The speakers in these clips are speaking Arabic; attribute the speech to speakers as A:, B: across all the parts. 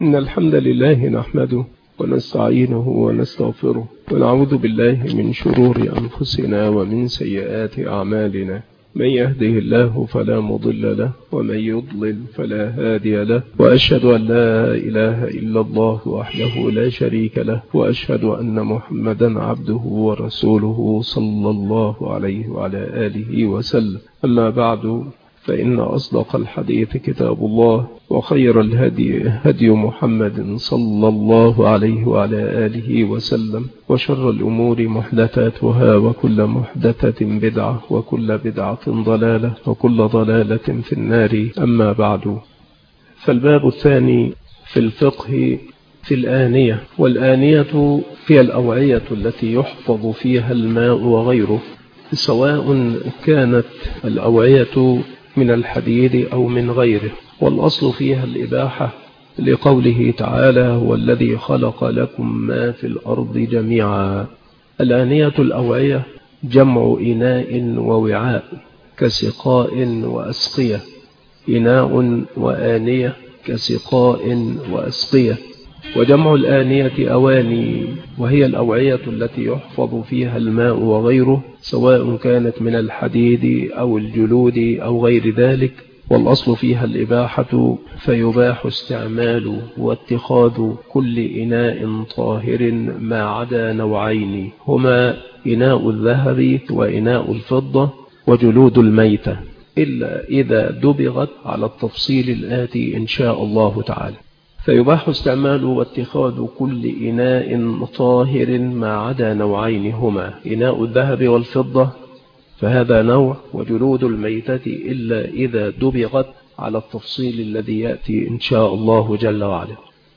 A: إن الحمد لله نحمده ونستعينه ونستغفره ونعوذ بالله من شرور أنفسنا ومن سيئات أعمالنا. من يهده الله فلا مضل له ومن يضلل فلا هادي له، وأشهد أن لا إله إلا الله وحده لا شريك له، وأشهد أن محمدا عبده ورسوله صلى الله عليه وعلى آله وسلم. أما بعد، فإن أصدق الحديث كتاب الله، وخير الهدي هدي محمد صلى الله عليه وعلى آله وسلم، وشر الأمور محدثاتها، وكل محدثة بدعة، وكل بدعة ضلالة، وكل ضلالة في النار. أما بعد، فالباب الثاني في الفقه في الآنية. والآنية هي الأوعية التي يحفظ فيها الماء وغيره، سواء كانت الأوعية من الحديد أو من غيره، والأصل فيها الإباحة لقوله تعالى: هو الذي خلق لكم ما في الأرض جميعا. الآنية الأوعية جمع إناء ووعاء كسقاء وأسقية، إناء وآنية كسقاء وأسقية. وجمع الآنية أواني، وهي الأوعية التي يحفظ فيها الماء وغيره، سواء كانت من الحديد أو الجلود أو غير ذلك، والأصل فيها الإباحة، فيباح استعمال واتخاذ كل إناء طاهر ما عدا نوعين، هما إناء الذهب وإناء الفضة وجلود الميتة، إلا إذا دبغت على التفصيل الآتي إن شاء الله تعالى. فيباح استعمال واتخاذ كل إناء طاهر ما عدا نوعين، هما إناء الذهب والفضة، فهذا نوع، وجلود الميتة إلا إذا دبغت على التفصيل الذي يأتي إن شاء الله جل وعلا.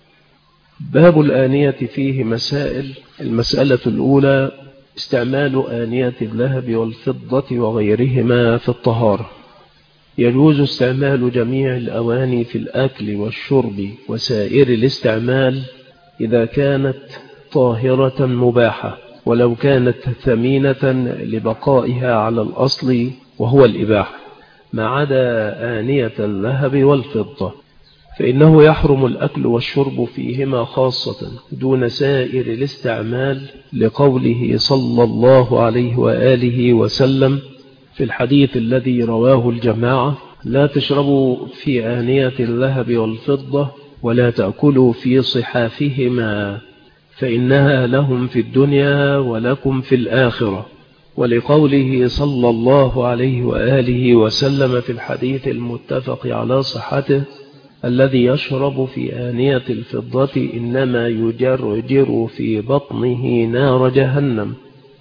A: باب الآنية فيه مسائل. المسألة الأولى: استعمال آنية الذهب والفضة وغيرهما في الطهارة. يجوز استعمال جميع الأواني في الأكل والشرب وسائر الاستعمال إذا كانت طاهرة مباحة، ولو كانت ثمينة لبقائها على الأصل وهو الإباحة، ما عدا آنية الذهب والفضة، فإنه يحرم الأكل والشرب فيهما خاصة دون سائر الاستعمال، لقوله صلى الله عليه وآله وسلم في الحديث الذي رواه الجماعة: لا تشربوا في آنية الذهب والفضة، ولا تأكلوا في صحافهما، فإنها لهم في الدنيا ولكم في الآخرة. ولقوله صلى الله عليه وآله وسلم في الحديث المتفق على صحته: الذي يشرب في آنية الفضة إنما يجرجر في بطنه نار جهنم.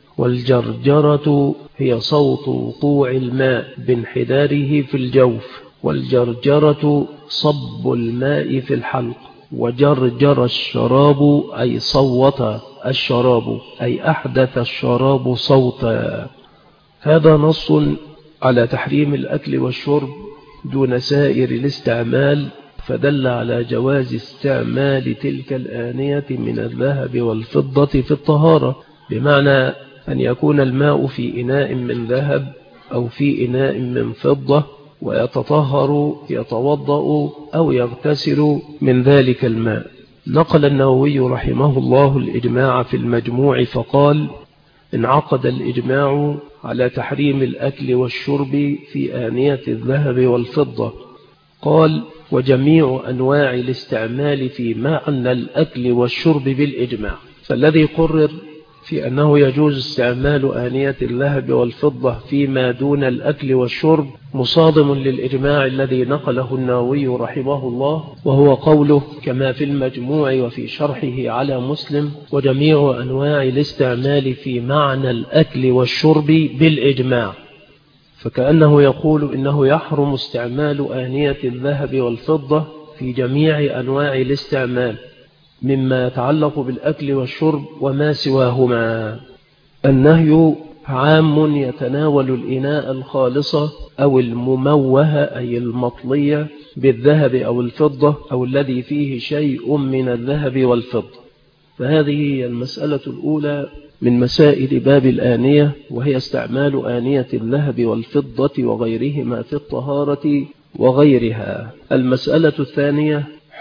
A: والجرجرة هي صوت وقوع الماء بانحداره في الجوف، والجرجرة صب الماء في الحلق. وجرجر الشراب أي صوت الشراب، أي أحدث الشراب صوتا. هذا نص على تحريم الأكل والشرب دون سائر الاستعمال، فدل على جواز استعمال تلك الآنية من الذهب والفضة في الطهارة، بمعنى أن يكون الماء في إناء من ذهب أو في إناء من فضة، ويتطهر يتوضأ أو يغتسل من ذلك الماء. نقل النووي رحمه الله الإجماع في المجموع فقال: انعقد الإجماع على تحريم الأكل والشرب في آنية الذهب والفضة. قال: وجميع أنواع الاستعمال في معنى الأكل والشرب بالإجماع. فالذي قرر في أنه يجوز استعمال آنية الذهب والفضة فيما دون الأكل والشرب مصادم للإجماع الذي نقله النووي رحمه الله، وهو قوله كما في المجموع وفي شرحه على مسلم: وجميع أنواع الاستعمال في معنى الأكل والشرب بالإجماع. فكأنه يقول إنه يحرم استعمال آنية الذهب والفضة في جميع أنواع الاستعمال مما يتعلق بالأكل والشرب وما سواهما. النهي عام يتناول الإناء الخالصة أو المموه أي المطلية بالذهب أو الفضة، أو الذي فيه شيء من الذهب والفضة. فهذه هي المسألة الأولى من مسائل باب الآنية، وهي استعمال آنية الذهب والفضة وغيرهما في الطهارة وغيرها. المسألة الثانية: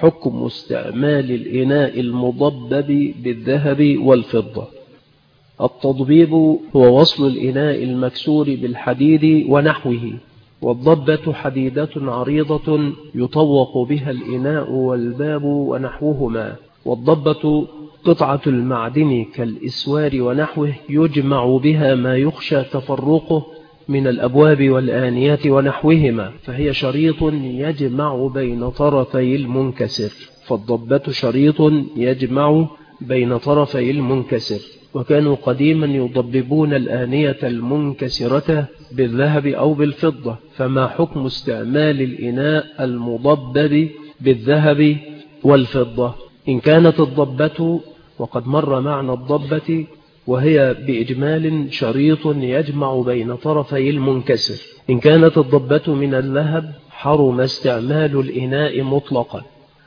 A: حكم استعمال الإناء المضبب بالذهب والفضة. التضبيب هو وصل الإناء المكسور بالحديد ونحوه، والضبة حديدة عريضة يطوق بها الإناء والباب ونحوهما. والضبة قطعة المعدن كالإسوار ونحوه يجمع بها ما يخشى تفرقه من الأبواب والآنيات ونحوهما، فهي شريط يجمع بين طرفي المنكسر. فالضبة شريط يجمع بين طرفي المنكسر. وكانوا قديما يضببون الآنية المنكسرة بالذهب أو بالفضة. فما حكم استعمال الإناء المضبب بالذهب والفضة؟ إن كانت الضبة، وقد مر معنى الضبة، وهي بإجمال شريط يجمع بين طرفي المنكسر. إن كانت الضبة من الذهب حرم استعمال الإناء مطلقا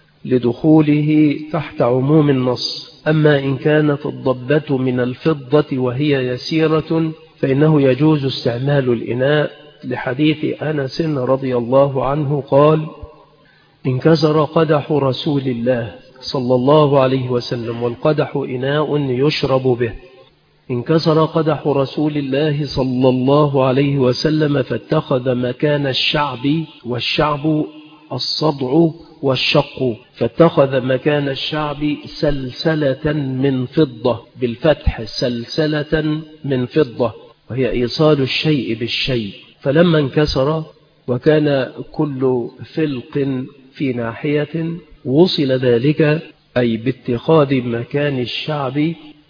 A: لدخوله تحت عموم النص. أما إن كانت الضبة من الفضة وهي يسيرة فإنه يجوز استعمال الإناء، لحديث أنس رضي الله عنه قال: انكسر قدح رسول الله صلى الله عليه وسلم، والقدح إناء يشرب به. انكسر قدح رسول الله صلى الله عليه وسلم فاتخذ مكان الشعب، والشعب الصدع والشق، فاتخذ مكان الشعب سلسلة من فضة، بالفتح سلسلة من فضة، وهي إيصال الشيء بالشيء. فلما انكسر وكان كل فلق في ناحية وصل ذلك، أي باتخاذ مكان الشعب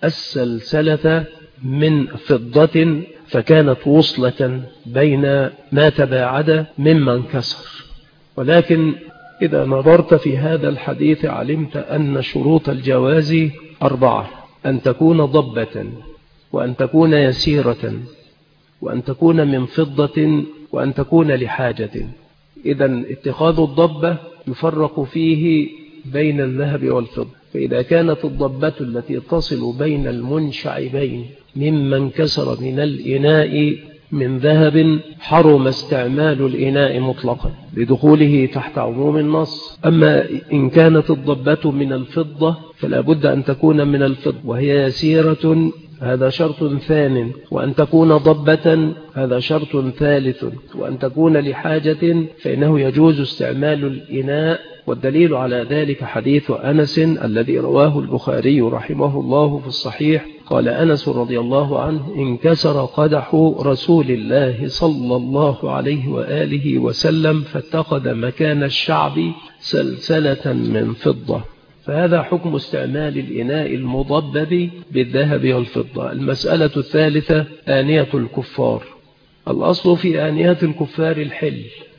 A: السلسلة من فضة، فكانت وصلة بين ما تباعد مما انكسر. ولكن إذا نظرت في هذا الحديث علمت أن شروط الجواز 4: أن تكون ضبة، وأن تكون يسيرة، وأن تكون من فضة، وأن تكون لحاجة. إذن اتخاذ الضبة يفرق فيه بين الذهب والفضة. فإذا كانت الضبة التي تصل بين المنشعبين مما انكسر من الإناء من ذهب حرم استعمال الإناء مطلقا لدخوله تحت عموم النص. أما إن كانت الضبة من الفضة فلا بد أن تكون من الفضة وهي يسيرة، هذا شرط ثان، وأن تكون ضبة هذا شرط ثالث، وأن تكون لحاجة فإنه يجوز استعمال الإناء. والدليل على ذلك حديث أنس الذي رواه البخاري رحمه الله في الصحيح. قال أنس رضي الله عنه: انكسر قدح رسول الله صلى الله عليه وآله وسلم فاتخذ مكان الشعب سلسلة من فضة. فهذا حكم استعمال الإناء المضبب بالذهب والفضة. المسألة الثالثة: آنية الكفار. الأصل في آنية الكفار الحل،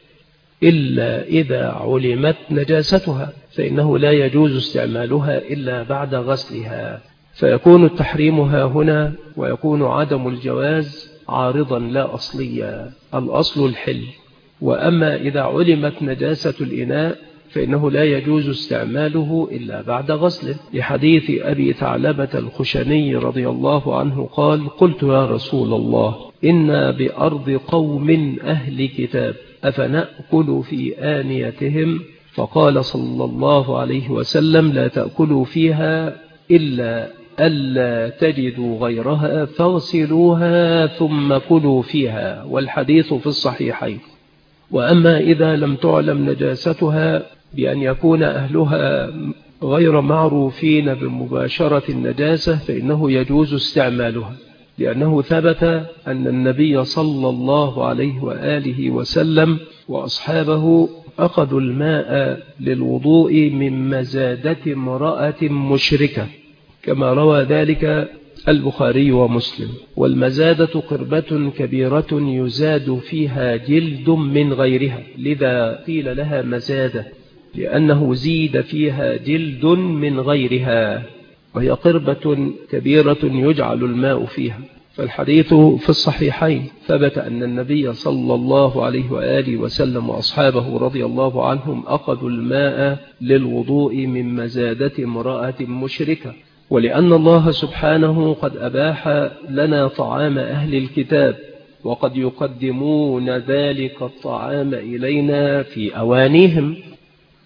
A: إلا إذا علمت نجاستها، فإنه لا يجوز استعمالها إلا بعد غسلها، فيكون التحريم ها هنا، ويكون عدم الجواز عارضا لا أصليا. الأصل الحل. وأما إذا علمت نجاسة الإناء فإنه لا يجوز استعماله إلا بعد غسله، لحديث أبي ثعلبة الخشني رضي الله عنه قال: قلت يا رسول الله إنا بأرض قوم أهل كتاب أفنأكل في آنيتهم؟ فقال صلى الله عليه وسلم: لا تأكلوا فيها إلا ألا تجدوا غيرها فاغسلوها ثم كلوا فيها. والحديث في الصحيحين. وأما إذا لم تعلم نجاستها بأن يكون أهلها غير معروفين بمباشرة النجاسة فإنه يجوز استعمالها، لأنه ثبت أن النبي صلى الله عليه وآله وسلم وأصحابه أخذوا الماء للوضوء من مزادة امرأة مشركة، كما روى ذلك البخاري ومسلم. والمزادة قربة كبيرة يزاد فيها جلد من غيرها، لذا قيل لها مزادة، لأنه زيد فيها جلد من غيرها، وهي قربة كبيرة يجعل الماء فيها. فالحديث في الصحيحين ثبت أن النبي صلى الله عليه وآله وسلم وأصحابه رضي الله عنهم أخذوا الماء للوضوء من مزادة امرأة مشركة. ولأن الله سبحانه قد أباح لنا طعام أهل الكتاب، وقد يقدمون ذلك الطعام إلينا في أوانيهم،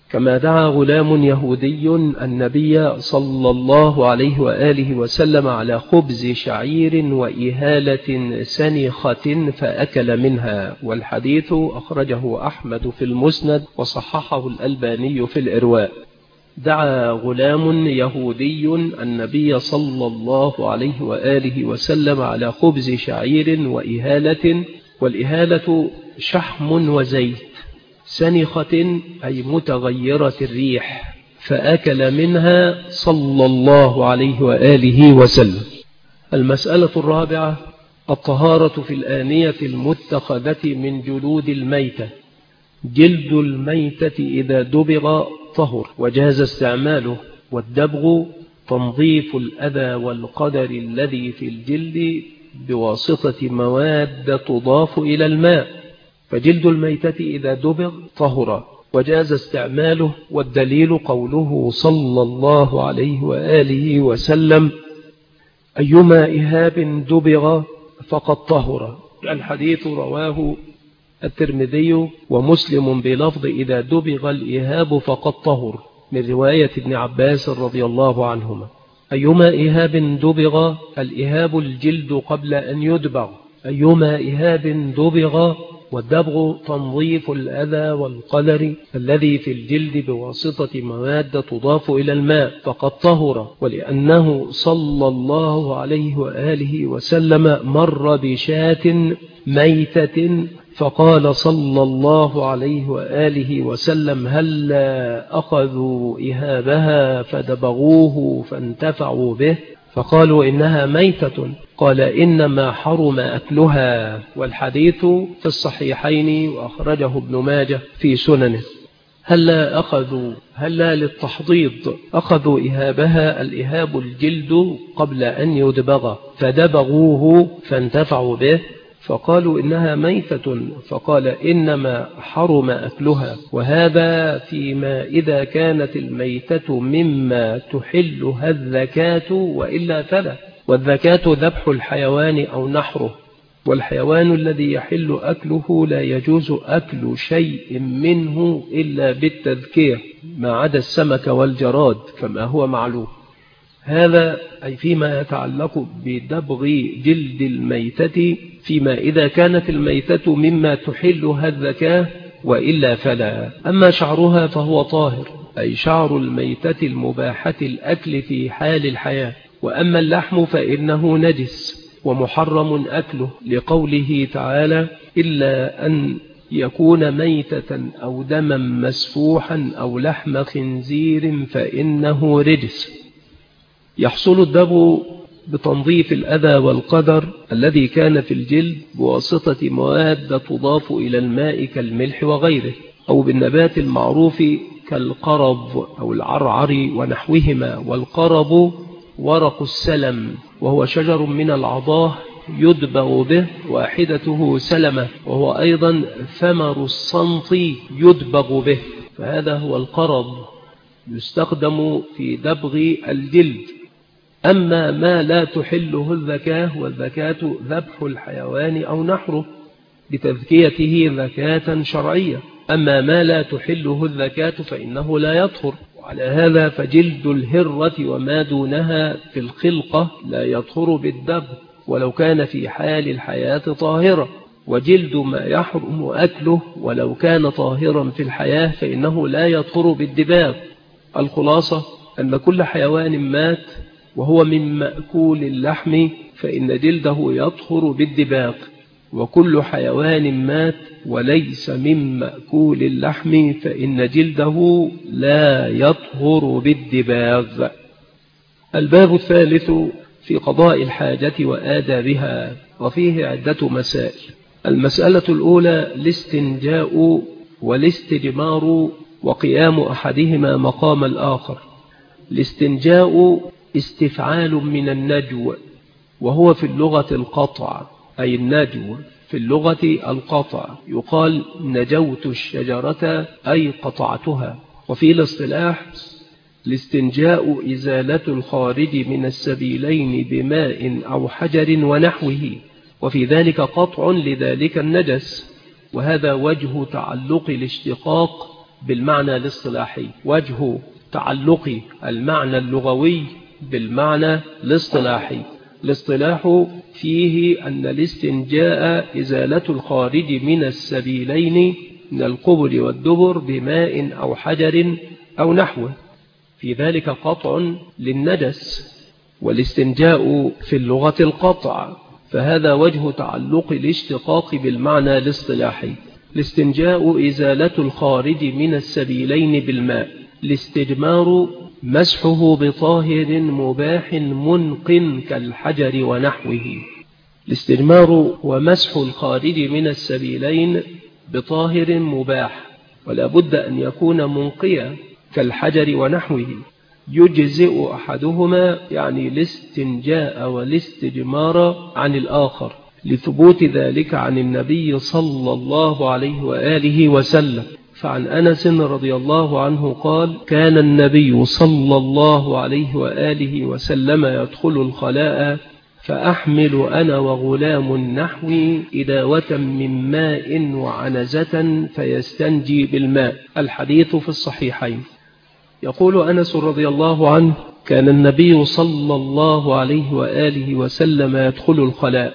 A: كما دعا غلام يهودي النبي صلى الله عليه وآله وسلم على خبز شعير وإهالة سنخة فأكل منها، والحديث أخرجه أحمد في المسند وصححه الألباني في الإرواء. دعا غلام يهودي النبي صلى الله عليه وآله وسلم على خبز شعير وإهالة، والإهالة شحم وزيت، سنخة أي متغيرة الريح، فأكل منها صلى الله عليه وآله وسلم. المسألة الرابعة: الطهارة في الآنية المتخذة من جلود الميتة. جلد الميتة إذا دبغ طهر وجاز استعماله، والدبغ تنظيف الأذى والقدر الذي في الجلد بواسطة مواد تضاف إلى الماء، فجلد الميتة إذا دبغ طهر وجاز استعماله، والدليل قوله صلى الله عليه وآله وسلم: أيما إهاب دبغ فقد طهر. الحديث رواه الترمذي ومسلم بلفظ إذا دبغ الإهاب فقد طهر، من رواية ابن عباس رضي الله عنهما. أيما إهاب دبغ، الإهاب الجلد قبل أن يدبغ، أيما إهاب دبغ، والدبغ تنظيف الأذى والقدر الذي في الجلد بواسطة مواد تضاف إلى الماء فقد طهر، ولأنه صلى الله عليه وآله وسلم مر بشاة ميتة فقال صلى الله عليه وآله وسلم: هلا أخذوا إهابها فدبغوه فانتفعوا به؟ فقالوا إنها ميتة. قال: إنما حرم أكلها. والحديث في الصحيحين وأخرجه ابن ماجه في سننه. هلا للتحضيض، أخذوا إهابها، الإهاب الجلد قبل أن يدبغ، فدبغوه فانتفعوا به، فقالوا إنها ميتة، فقال: إنما حرم أكلها. وهذا فيما إذا كانت الميتة مما تحلها الذكاة، وإلا فلا. والذكاة ذبح الحيوان أو نحره، والحيوان الذي يحل أكله لا يجوز أكل شيء منه إلا بالتذكية، ما عدا السمك والجراد كما هو معلوم. هذا أي فيما يتعلق بدبغ جلد الميتة، فيما إذا كانت الميتة مما تحلها الذكاة، وإلا فلا. أما شعرها فهو طاهر، أي شعر الميتة المباحة الأكل في حال الحياة. وأما اللحم فإنه نجس ومحرم أكله، لقوله تعالى: إلا أن يكون ميتة أو دما مسفوحا أو لحم خنزير فإنه رجس. يحصل الدبغ بتنظيف الأذى والقدر الذي كان في الجلد بواسطة مواد تضاف إلى الماء كالملح وغيره، أو بالنبات المعروف كالقرب أو العرعر ونحوهما. والقرب ورق السلم، وهو شجر من العضاه يدبغ به، واحدته سلمة، وهو أيضا ثمر الصنط يدبغ به، فهذا هو القرب، يستخدم في دبغ الجلد. أما ما لا تحله الذكاة، والذكاة ذبح الحيوان أو نحره بتذكيته ذكاة شرعية. أما ما لا تحله الذكاة فإنه لا يطهر. وعلى هذا فجلد الهرة وما دونها في الخلقة لا يطهر بالدبغ ولو كان في حال الحياة طاهرة، وجلد ما يحرم أكله ولو كان طاهرا في الحياة فإنه لا يطهر بالدباغ. الخلاصة أن كل حيوان مات وهو من مأكول اللحم فإن جلده يطهر بالدباغ، وكل حيوان مات وليس من مأكول اللحم فإن جلده لا يطهر بالدباغ. الباب الثالث في قضاء الحاجة وآدابها، وفيه عدة مسائل. المسألة الأولى: الاستنجاء والاستجمار وقيام أحدهما مقام الآخر. الاستنجاء استفعال من النجو، وهو في اللغة القطع، أي النجو في اللغة القطع، يقال نجوت الشجرة أي قطعتها. وفي الاصطلاح الاستنجاء إزالة الخارج من السبيلين بماء أو حجر ونحوه، وفي ذلك قطع لذلك النجس، وهذا وجه تعلق الاشتقاق بالمعنى الاصطلاحي، وجه تعلق المعنى اللغوي بالمعنى الاصطلاحي. الاصطلاح فيه أن الاستنجاء إزالة الخارج من السبيلين من القبل والدبر بماء أو حجر أو نحوه، في ذلك قطع للنجس، والاستنجاء في اللغة القطع، فهذا وجه تعلق الاشتقاق بالمعنى الاصطلاحي. الاستنجاء إزالة الخارج من السبيلين بالماء. الاستجمار مسحه بطاهر مباح منق كالحجر ونحوه. الاستجمار ومسح الخارج من السبيلين بطاهر مباح، ولا بد أن يكون منقيا كالحجر ونحوه. يجزئ أحدهما يعني الاستنجاء والاستجمار عن الآخر، لثبوت ذلك عن النبي صلى الله عليه وآله وسلم. فعن أنس رضي الله عنه قال: كان النبي صلى الله عليه وآله وسلم يدخل الخلاء فأحمل أنا وغلام نحوي إداوة من ماء وعنزة فيستنجي بالماء. الحديث في الصحيحين. يقول أنس رضي الله عنه: كان النبي صلى الله عليه وآله وسلم يدخل الخلاء.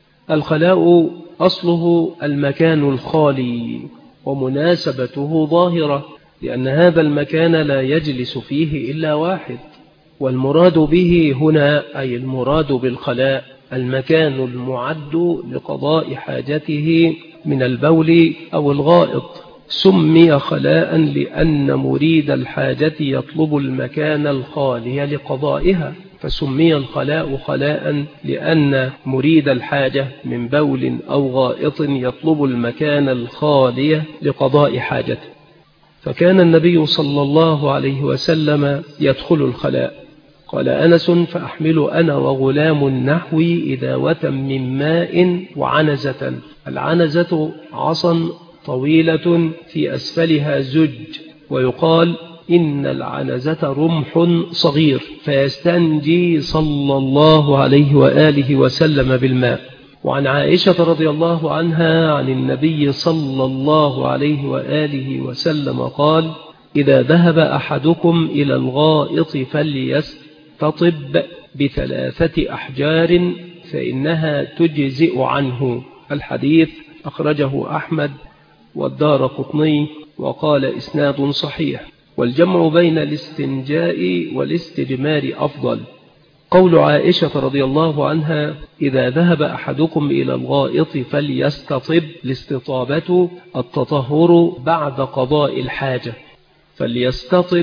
A: الخلاء أصله المكان الخالي، ومناسبته ظاهرة، لأن هذا المكان لا يجلس فيه إلا واحد، والمراد به هنا أي المراد بالخلاء المكان المعد لقضاء حاجته من البول أو الغائط. سمي خلاء لأن مريد الحاجة يطلب المكان الخالي لقضائها، فسمي الخلاء خلاء لأن مريد الحاجة من بول أو غائط يطلب المكان الخالي لقضاء حاجته. فكان النبي صلى الله عليه وسلم يدخل الخلاء. قال أنس: فأحمل أنا وغلام نحوي إداوة من ماء وعنزة. العنزة عصا طويلة في أسفلها زج، ويقال إن العنزة رمح صغير، فيستنجي صلى الله عليه وآله وسلم بالماء. وعن عائشة رضي الله عنها عن النبي صلى الله عليه وآله وسلم قال: إذا ذهب أحدكم إلى الغائط فليستطب ب3 أحجار فإنها تجزئ عنه. الحديث أخرجه أحمد والدارقطني وقال إسناد صحيح. والجمع بين الاستنجاء والاستجمار أفضل. قول عائشة رضي الله عنها: إذا ذهب أحدكم إلى الغائط فليستطب، الاستطابة التطهر بعد قضاء الحاجة، فليستطب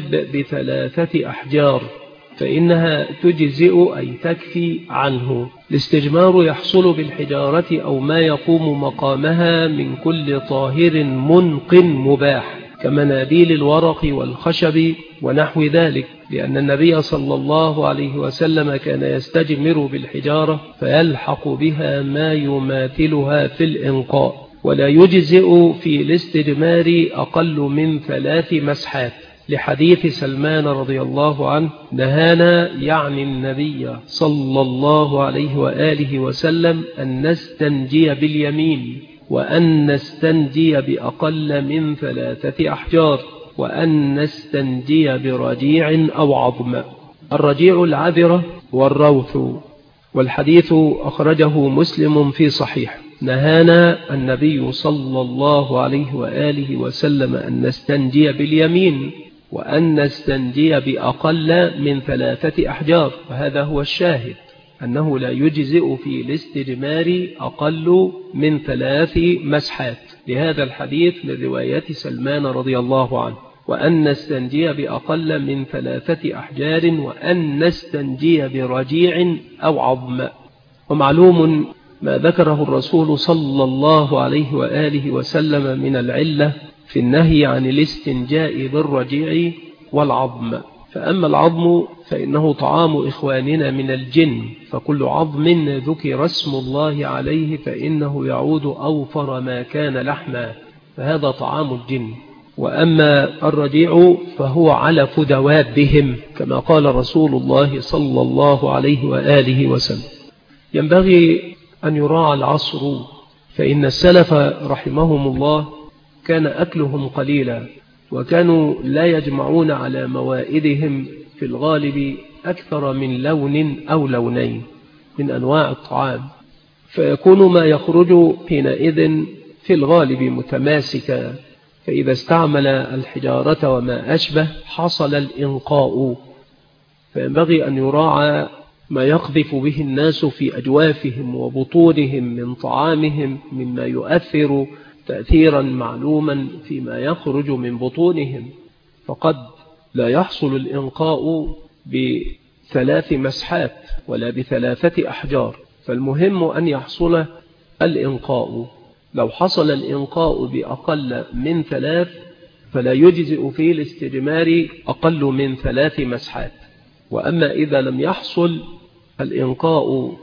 A: ب3 أحجار فإنها تجزئ أي تكفي عنه. الاستجمار يحصل بالحجارة أو ما يقوم مقامها من كل طاهر منق مباح، كمناديل الورق والخشب ونحو ذلك، لأن النبي صلى الله عليه وسلم كان يستجمر بالحجارة فيلحق بها ما يماثلها في الإنقاء. ولا يجزئ في الاستجمار أقل من 3 مسحات، لحديث سلمان رضي الله عنه: نهانا يعني النبي صلى الله عليه وآله وسلم أن نستنجي باليمين، وأن نستنجي بأقل من 3 أحجار، وأن نستنجي برجيع أو عظم. الرجيع العذرة والروث. والحديث أخرجه مسلم في صحيح. نهانا النبي صلى الله عليه وآله وسلم أن نستنجي باليمين، وأن نستنجي بأقل من 3 أحجار، وهذا هو الشاهد، أنه لا يجزئ في الاستجمار أقل من 3 مسحات، لهذا الحديث لرواية سلمان رضي الله عنه: وأن نستنجي بأقل من 3 أحجار، وأن نستنجي برجيع أو عظم. ومعلوم ما ذكره الرسول صلى الله عليه وآله وسلم من العلة في النهي عن الاستنجاء بالرجيع والعظم. فأما العظم فإنه طعام إخواننا من الجن، فكل عظم ذكر اسم الله عليه فإنه يعود أوفر ما كان لحما، فهذا طعام الجن. وأما الرجيع فهو علف دوابهم، كما قال رسول الله صلى الله عليه وآله وسلم. ينبغي أن يراعى العصر، فإن السلف رحمهم الله كان أكلهم قليلا، وكانوا لا يجمعون على موائدهم في الغالب أكثر من لون أو لونين من أنواع الطعام، فيكون ما يخرج حينئذ في الغالب متماسكا، فإذا استعمل الحجارة وما أشبه حصل الإنقاء. فينبغي أن يراعى ما يقذف به الناس في أجوافهم وبطونهم من طعامهم مما يؤثر تأثيرا معلوما فيما يخرج من بطونهم، فقد لا يحصل الإنقاء ب3 مسحات ولا ب3 أحجار، فالمهم أن يحصل الإنقاء. لو حصل الإنقاء بأقل من 3 فلا يجزئ فيه الاستجمار أقل من 3 مسحات. وأما إذا لم يحصل الإنقاء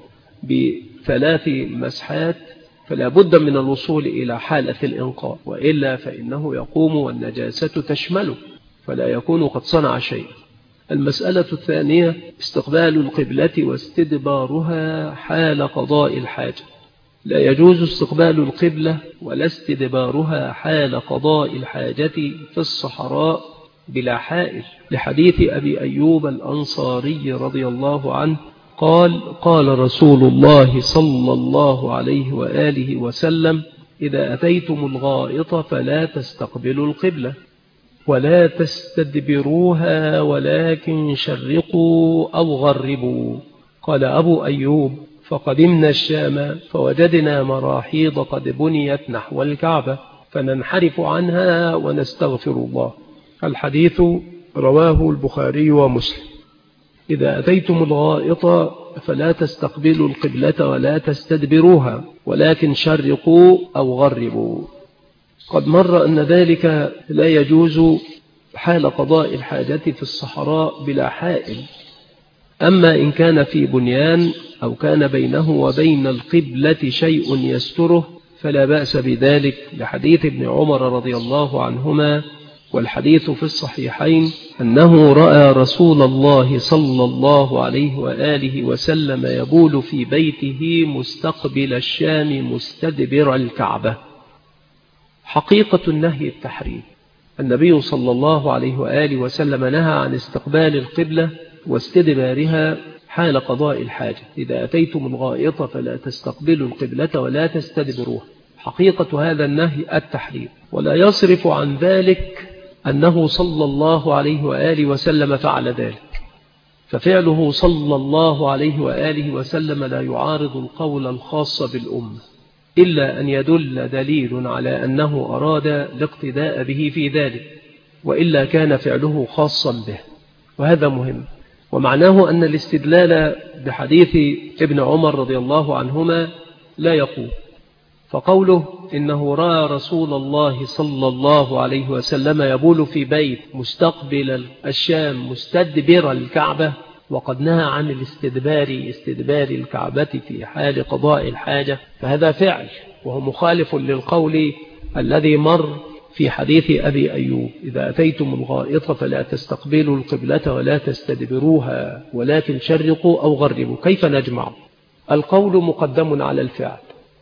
A: ب3 مسحات فلا بد من الوصول إلى حالة الإنقاء، وإلا فإنه يقوم والنجاسة تشمله فلا يكون قد صنع شيء. المسألة الثانية استقبال القبلة واستدبارها حال قضاء الحاجة. لا يجوز استقبال القبلة ولا استدبارها حال قضاء الحاجة في الصحراء بلا حائل، لحديث أبي أيوب الأنصاري رضي الله عنه قال: قال رسول الله صلى الله عليه وآله وسلم: إذا أتيتم الغائط فلا تستقبلوا القبلة ولا تستدبروها ولكن شرقوا أو غربوا. قال أبو أيوب: فقدمنا الشام فوجدنا مراحيض قد بنيت نحو الكعبة فننحرف عنها ونستغفر الله. الحديث رواه البخاري ومسلم. إذا أتيتم الغائط فلا تستقبلوا القبلة ولا تستدبروها ولكن شرقوا أو غربوا. قد مر أن ذلك لا يجوز حال قضاء الحاجة في الصحراء بلا حائل. أما إن كان في بنيان أو كان بينه وبين القبلة شيء يستره فلا بأس بذلك، لحديث ابن عمر رضي الله عنهما والحديث في الصحيحين أنه رأى رسول الله صلى الله عليه وآله وسلم يبول في بيته مستقبل الشام مستدبر الكعبة. حقيقة النهي التحريم. النبي صلى الله عليه وآله وسلم نهى عن استقبال القبلة واستدبارها حال قضاء الحاجة. إذا أتيتم الغائط فلا تستقبلوا القبلة ولا تستدبروها. حقيقة هذا النهي التحريم، ولا يصرف عن ذلك أنه صلى الله عليه وآله وسلم فعل ذلك، ففعله صلى الله عليه وآله وسلم لا يعارض القول الخاص بالأمة، إلا أن يدل دليل على أنه أراد الاقتداء به في ذلك، وإلا كان فعله خاصا به، وهذا مهم. ومعناه أن الاستدلال بحديث ابن عمر رضي الله عنهما لا يقول. فقوله إنه رأى رسول الله صلى الله عليه وسلم يبول في بيت مستقبل الشام مستدبر الكعبة، وقد نهى عن استدبار الكعبة في حال قضاء الحاجة، فهذا فعل وهو مخالف للقول الذي مر في حديث أبي أيوب: إذا أتيتم الغائط فلا تستقبلوا القبلة ولا تستدبروها ولكن شرقوا أو غربوا. كيف نجمع؟ القول مقدم على الفعل.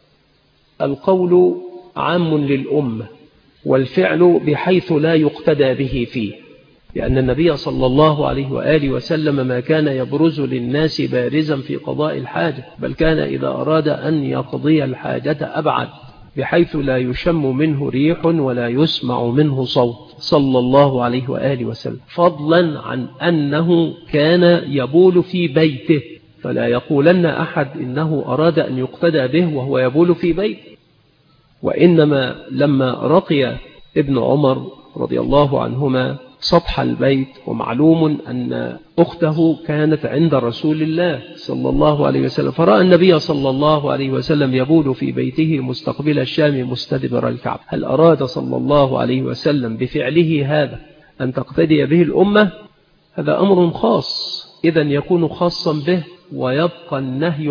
A: القول عام للأمة، والفعل بحيث لا يقتدى به فيه، لأن النبي صلى الله عليه وآله وسلم ما كان يبرز للناس بارزا في قضاء الحاجة، بل كان إذا أراد أن يقضي الحاجة أبعد بحيث لا يشم منه ريح ولا يسمع منه صوت صلى الله عليه وآله وسلم، فضلا عن أنه كان يبول في بيته، فلا يقولن أحد إنه أراد أن يقتدى به وهو يبول في بيته. وإنما لما رقي ابن عمر رضي الله عنهما سطح البيت، ومعلوم أن أخته كانت عند رسول الله صلى الله عليه وسلم، فرأى النبي صلى الله عليه وسلم يبول في بيته مستقبل الشام مستدبر الكعبة. هل أراد صلى الله عليه وسلم بفعله هذا أن تقتدي به الأمة؟ هذا أمر خاص، إذن يكون خاصا به، ويبقى النهي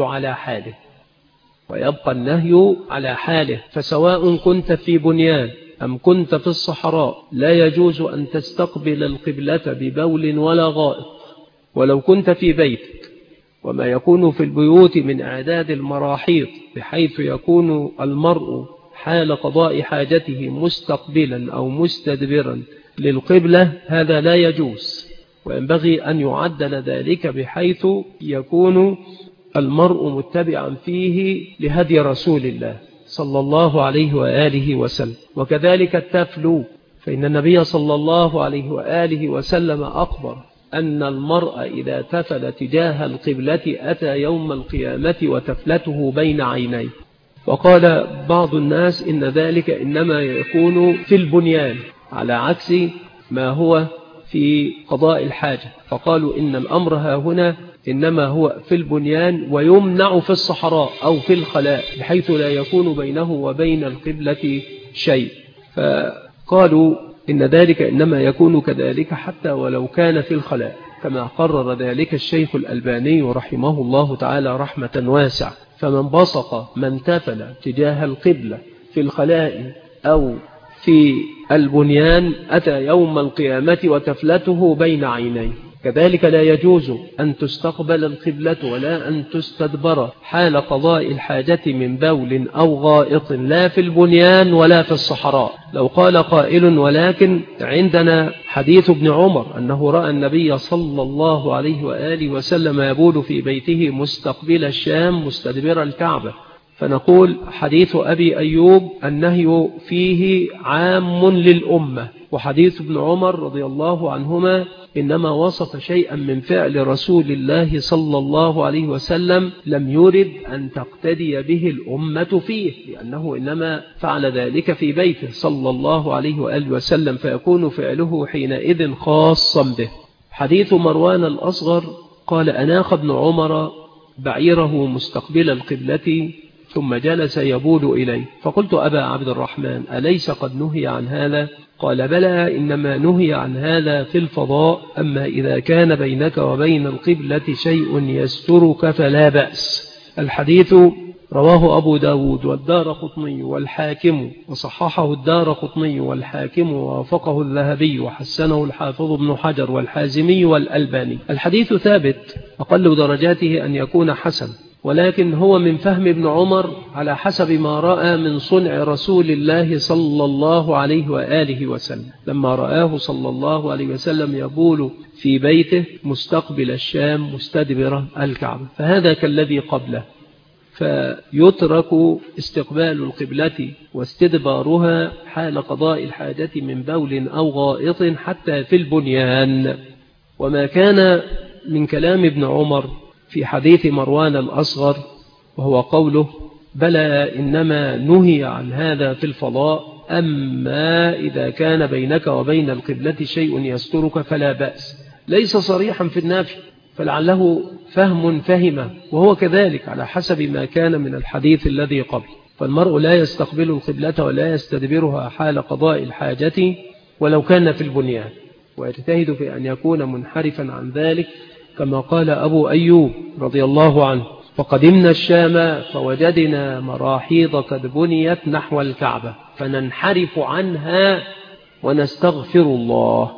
A: على حاله. فسواء كنت في بنيان أم كنت في الصحراء لا يجوز أن تستقبل القبلة ببول ولا غائط. ولو كنت في بيتك، وما يكون في البيوت من إعداد المراحيض بحيث يكون المرء حال قضاء حاجته مستقبلا أو مستدبرا للقبلة هذا لا يجوز، وينبغي أن يعدل ذلك بحيث يكون المرء متبعا فيه لهدي رسول الله صلى الله عليه وآله وسلم. وكذلك التفل، فإن النبي صلى الله عليه وآله وسلم أخبر أن المرء إذا تفل تجاه القبلة أتى يوم القيامة وتفلته بين عينيه. وقال بعض الناس إن ذلك إنما يكون في البنيان على عكس ما هو في قضاء الحاجة، فقالوا إن الأمر هنا إنما هو في البنيان ويمنع في الصحراء أو في الخلاء بحيث لا يكون بينه وبين القبلة شيء. فقالوا إن ذلك إنما يكون كذلك حتى ولو كان في الخلاء، كما قرر ذلك الشيخ الألباني رحمه الله تعالى رحمة واسعة. فمن بصق من تفل تجاه القبلة في الخلاء أو في البنيان أتى يوم القيامة وتفلته بين عينيه. كذلك لا يجوز أن تستقبل القبلة ولا أن تستدبر حال قضاء الحاجة من بول أو غائط، لا في البنيان ولا في الصحراء. لو قال قائل ولكن عندنا حديث ابن عمر أنه رأى النبي صلى الله عليه وآله وسلم يبول في بيته مستقبل الشام مستدبر الكعبة، فنقول حديث أبي أيوب النهي فيه عام للأمة، وحديث ابن عمر رضي الله عنهما إنما وصف شيئا من فعل رسول الله صلى الله عليه وسلم لم يرد أن تقتدي به الأمة فيه، لأنه إنما فعل ذلك في بيته صلى الله عليه وآله وسلم، فيكون فعله حينئذ خاصا به. حديث مروان الأصغر قال أناخ ابن عمر بعيره مستقبل القبلة ثم جلس يبول إليه، فقلت أبا عبد الرحمن أليس قد نهي عن هذا؟ قال بلى، إنما نهي عن هذا في الفضاء، أما إذا كان بينك وبين القبلة شيء يسترك فلا بأس. الحديث رواه أبو داود والدارقطني والحاكم، وصححه الدارقطني والحاكم ووافقه الذهبي وحسنه الحافظ ابن حجر والحازمي والألباني. الحديث ثابت، أقل درجاته أن يكون حسن، ولكن هو من فهم ابن عمر على حسب ما رأى من صنع رسول الله صلى الله عليه وآله وسلم، لما رآه صلى الله عليه وسلم يبول في بيته مستقبل الشام مستدبر الكعبة، فهذا كالذي قبله، فيترك استقبال القبلة واستدبارها حال قضاء الحاجة من بول أو غائط حتى في البنيان. وما كان من كلام ابن عمر في حديث مروان الأصغر وهو قوله بلى إنما نهي عن هذا في الفضاء، أما إذا كان بينك وبين القبلة شيء يسترك فلا بأس، ليس صريحا في النفي، فلعله فهم فهمه، وهو كذلك على حسب ما كان من الحديث الذي قبل. فالمرء لا يستقبل القبلة ولا يستدبرها حال قضاء الحاجة ولو كان في البنيان، ويجتهد في أن يكون منحرفا عن ذلك، كما قال أبو أيوب رضي الله عنه فقدمنا الشام فوجدنا مراحيض قد بنيت نحو الكعبة فننحرف عنها ونستغفر الله.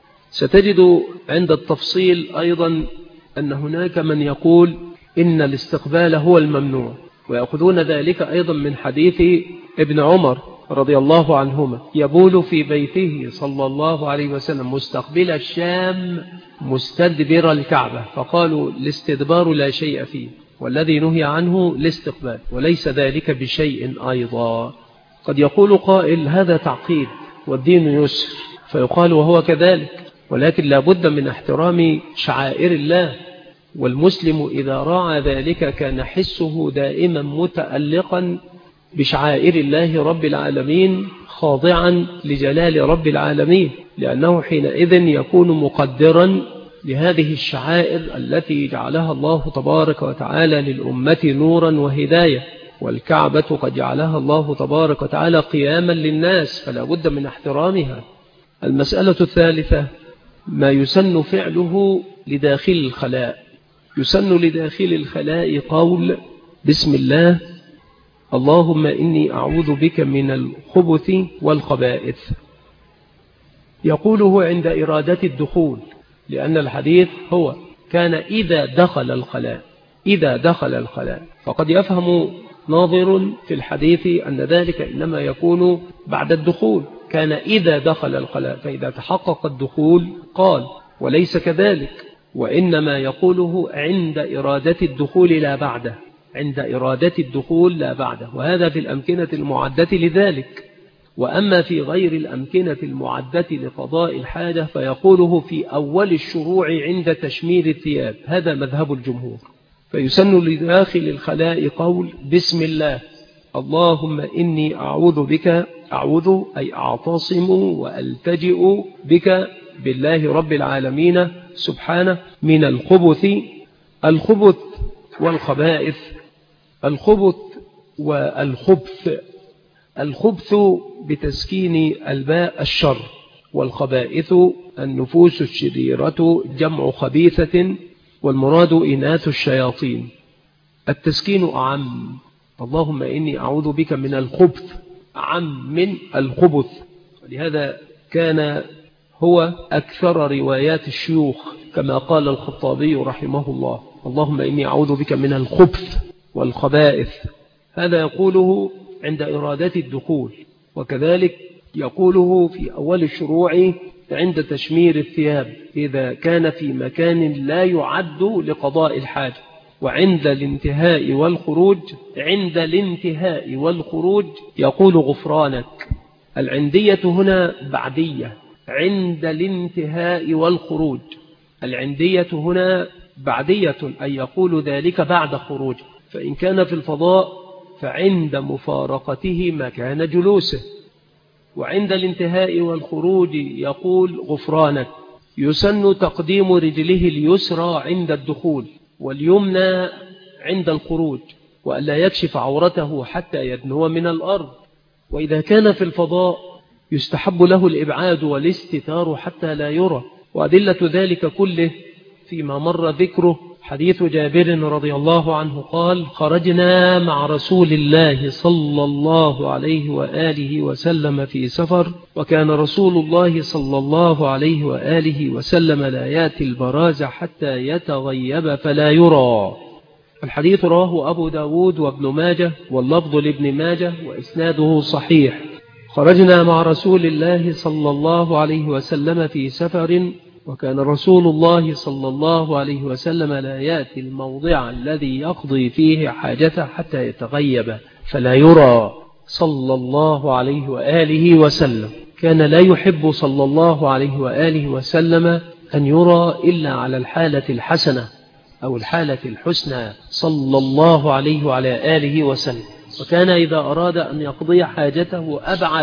A: ستجد عند التفصيل أيضا أن هناك من يقول إن الاستقبال هو الممنوع، ويأخذون ذلك أيضا من حديث ابن عمر رضي الله عنهما يبول في بيته صلى الله عليه وسلم مستقبل الشام مستدبر الكعبة، فقالوا الاستدبار لا شيء فيه، والذي نهي عنه الاستقبال، وليس ذلك بشيء أيضا. قد يقول قائل هذا تعقيد والدين يسر، فيقال وهو كذلك، ولكن لا بد من احترام شعائر الله، والمسلم إذا راعى ذلك كان حسه دائما متألقا بشعائر الله رب العالمين خاضعا لجلال رب العالمين، لأنه حينئذ يكون مقدرا لهذه الشعائر التي جعلها الله تبارك وتعالى للأمة نورا وهداية، والكعبة قد جعلها الله تبارك وتعالى قياما للناس، فلا بد من احترامها. المسألة الثالثة ما يسن فعله لداخل الخلاء. يسن لداخل الخلاء قول بسم الله اللهم إني أعوذ بك من الخبث والخبائث، يقوله عند إرادة الدخول، لأن الحديث هو كان إذا دخل الخلاء، إذا دخل الخلاء، فقد يفهم ناظر في الحديث أن ذلك إنما يكون بعد الدخول، كان إذا دخل الخلاء، فإذا تحقق الدخول قال، وليس كذلك، وإنما يقوله عند إرادة الدخول لا بعده، عند إرادة الدخول لا بعده، وهذا في الأمكنة المعدة لذلك. وأما في غير الأمكنة المعدة لقضاء الحاجة فيقوله في أول الشروع عند تشمير الثياب، هذا مذهب الجمهور. فيسن لداخل الخلاء قول بسم الله، اللهم إني أعوذ بك، أعوذ أي أعتصم وألتجئ بك بالله رب العالمين سبحانه من الخبث والخبائث. الخبث والخبث، الخبث بتسكين الباء الشر، والخبائث النفوس الشريرة جمع خبيثة، والمراد إناث الشياطين. التسكين أعم، اللهم إني أعوذ بك من الخبث أعم من الخبث، ولهذا كان هو أكثر روايات الشيوخ كما قال الخطابي رحمه الله، اللهم إني أعوذ بك من الخبث والخبائث، هذا يقوله عند إرادة الدخول، وكذلك يقوله في أول الشروع عند تشمير الثياب إذا كان في مكان لا يعد لقضاء الحاجة، وعند الانتهاء والخروج، عند الانتهاء والخروج يقول غفرانك. العندية هنا بعدية، عند الانتهاء والخروج، العندية هنا بعدية أي يقول ذلك بعد خروج، فإن كان في الفضاء فعند مفارقته مكان جلوسه، وعند الانتهاء والخروج يقول غفرانك. يسن تقديم رجله اليسرى عند الدخول واليمنى عند الخروج، وألا يكشف عورته حتى يدنو من الأرض. وإذا كان في الفضاء يستحب له الإبعاد والاستتار حتى لا يرى، وأدلة ذلك كله فيما مر ذكره حديث جابر رضي الله عنه قال: خرجنا مع رسول الله صلى الله عليه وآله وسلم في سفر، وكان رسول الله صلى الله عليه وآله وسلم لا يأتي البراز حتى يتغيب فلا يرى. الحديث رواه أبو داود وابن ماجه، واللفظ لابن ماجه وإسناده صحيح. خرجنا مع رسول الله صلى الله عليه وسلم في سفر، وكان رسول الله صلى الله عليه وسلم لا يأتي الموضع الذي يقضي فيه حاجته حتى يتغيب فلا يرى صلى الله عليه وآله وسلم. كان لا يحب صلى الله عليه وآله وسلم أن يرى إلا على الحالة الحسنة أو الحالة الحسنى صلى الله عليه وعلى آله وسلم. وكان إذا أراد أن يقضي حاجته أبعد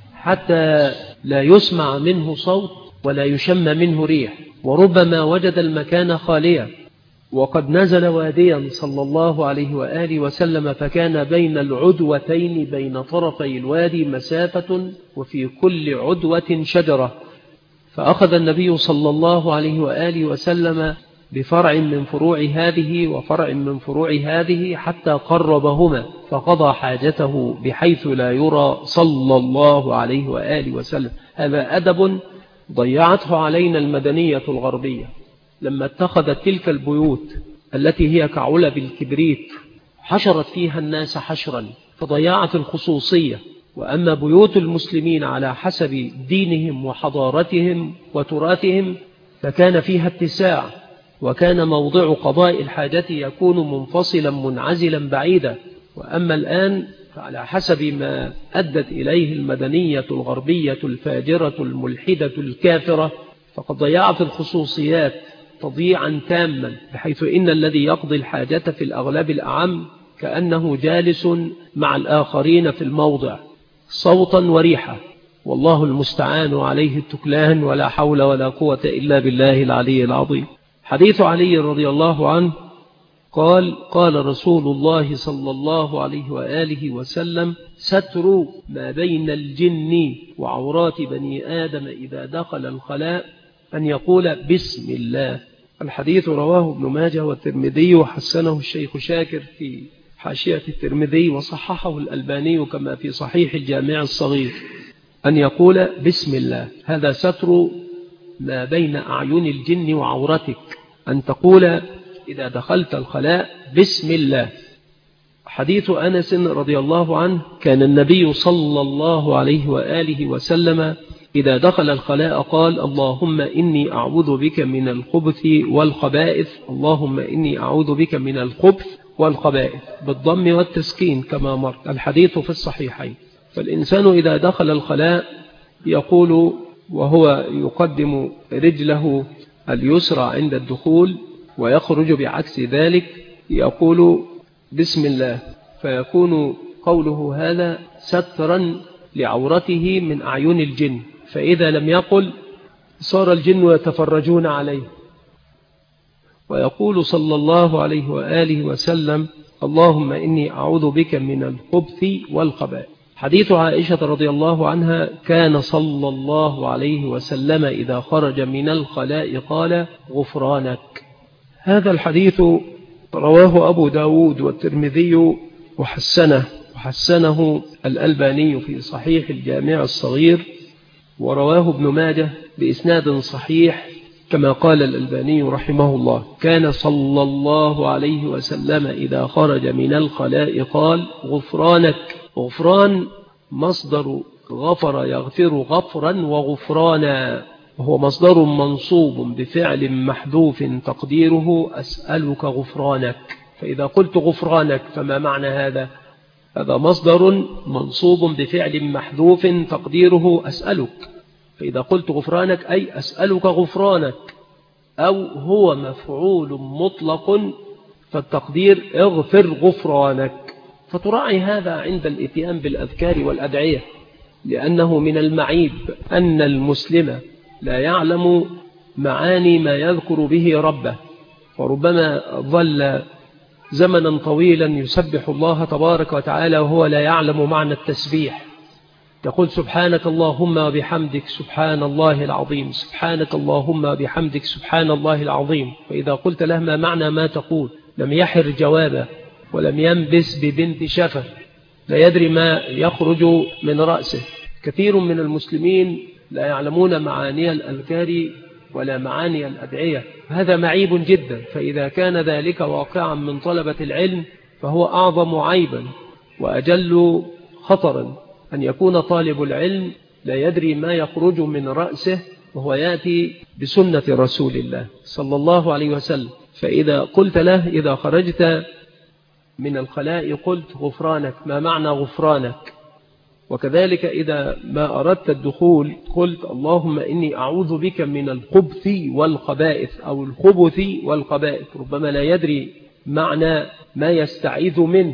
A: حتى لا يسمع منه صوت ولا يشم منه ريح، وربما وجد المكان خاليا وقد نزل واديا صلى الله عليه وآله وسلم، فكان بين العدوتين بين طرفي الوادي مسافة، وفي كل عدوة شجرة، فأخذ النبي صلى الله عليه وآله وسلم بفرع من فروع هذه وفرع من فروع هذه حتى قربهما، فقضى حاجته بحيث لا يرى صلى الله عليه وآله وسلم. هذا أدب ضيعته علينا المدنية الغربية لما اتخذت تلك البيوت التي هي كعلب الكبريت حشرت فيها الناس حشرا فضيعت الخصوصية. وأما بيوت المسلمين على حسب دينهم وحضارتهم وتراثهم فكان فيها اتساع، وكان موضع قضاء الحاجة يكون منفصلا منعزلا بعيدا. وأما الآن فعلى حسب ما أدت إليه المدنية الغربية الفاجرة الملحدة الكافرة، فقد ضيعت الخصوصيات تضييعا تاما، بحيث إن الذي يقضي الحاجة في الأغلب الأعم كأنه جالس مع الآخرين في الموضع صوتا وريحة، والله المستعان عليه التكلان، ولا حول ولا قوة إلا بالله العلي العظيم. حديث علي رضي الله عنه قال: قال رسول الله صلى الله عليه وآله وسلم: ستر ما بين الجن وعورات بني آدم إذا دخل الخلاء أن يقول بسم الله. الحديث رواه ابن ماجه والترمذي وحسنه الشيخ شاكر في حاشية الترمذي، وصححه الألباني كما في صحيح الجامع الصغير، أن يقول بسم الله. هذا ستر ما بين أعين الجن وعورتك، أن تقول إذا دخلت الخلاء بسم الله. حديث أنس رضي الله عنه: كان النبي صلى الله عليه وآله وسلم إذا دخل الخلاء قال: اللهم إني أعوذ بك من الخبث والخبائث. اللهم إني أعوذ بك من الخبث والخبائث، بالضم والتسكين كما مر. الحديث في الصحيحين. فالإنسان إذا دخل الخلاء يقول وهو يقدم رجله اليسرى عند الدخول ويخرج بعكس ذلك يقول بسم الله، فيكون قوله هذا سترا لعورته من أعين الجن، فإذا لم يقل صار الجن يتفرجون عليه. ويقول صلى الله عليه وآله وسلم: اللهم إني أعوذ بك من الخبث والخبائث. حديث عائشة رضي الله عنها: كان صلى الله عليه وسلم إذا خرج من الخلاء قال: غفرانك. هذا الحديث رواه أبو داود والترمذي وحسنه الألباني في صحيح الجامع الصغير، ورواه ابن ماجه بإسناد صحيح كما قال الألباني رحمه الله: كان صلى الله عليه وسلم إذا خرج من الخلاء قال: غفرانك. غفران مصدر غفر يغفر غفرا وغفرانا، وهو مصدر منصوب بفعل محذوف تقديره أسألك غفرانك. فإذا قلت غفرانك فما معنى هذا؟ هذا مصدر منصوب بفعل محذوف تقديره أسألك. فإذا قلت غفرانك أي أسألك غفرانك، أو هو مفعول مطلق فالتقدير اغفر غفرانك. فتراعي هذا عند الاتيان بالأذكار والأدعية، لأنه من المعيب أن المسلم لا يعلم معاني ما يذكر به ربه، وربما ظل زمنا طويلا يسبح الله تبارك وتعالى وهو لا يعلم معنى التسبيح. تقول سبحانك اللهم وبحمدك سبحان الله العظيم، سبحانك اللهم وبحمدك سبحان الله العظيم. فإذا قلت له ما معنى ما تقول لم يحر جوابه ولم ينبس ببنت شفه، لا يدري ما يخرج من رأسه. كثير من المسلمين لا يعلمون معاني الأذكار ولا معاني الأدعية، هذا معيب جدا. فإذا كان ذلك واقعا من طلبة العلم فهو أعظم عيبا وأجل خطرا أن يكون طالب العلم لا يدري ما يخرج من رأسه وهو يأتي بسنة رسول الله صلى الله عليه وسلم. فإذا قلت له إذا خرجت من الخلاء قلت غفرانك، ما معنى غفرانك؟ وكذلك إذا ما أردت الدخول قلت اللهم إني أعوذ بك من الخبث والخبائث أو الخبث والخبائث، ربما لا يدري معنى ما يستعيذ منه.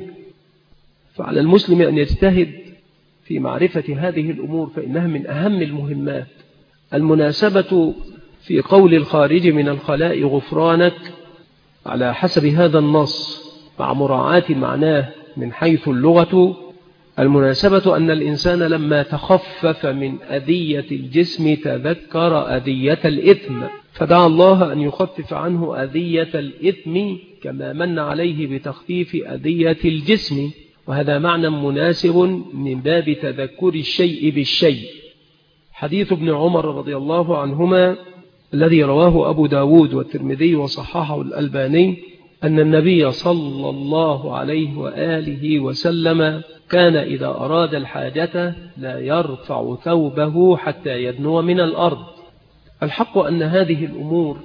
A: فعلى المسلم أن يجتهد في معرفة هذه الأمور، فإنها من أهم المهمات. المناسبة في قول الخارج من الخلاء غفرانك على حسب هذا النص مع مراعاة معناه من حيث اللغة، المناسبة أن الإنسان لما تخفف من أذية الجسم تذكر أذية الإثم، فدعا الله أن يخفف عنه أذية الإثم كما من عليه بتخفيف أذية الجسم. وهذا معنى مناسب من باب تذكر الشيء بالشيء. حديث ابن عمر رضي الله عنهما الذي رواه أبو داود والترمذي وصححه الألباني أن النبي صلى الله عليه وآله وسلم كان إذا أراد الحاجة لا يرفع ثوبه حتى يدنو من الأرض. الحق أن هذه الأمور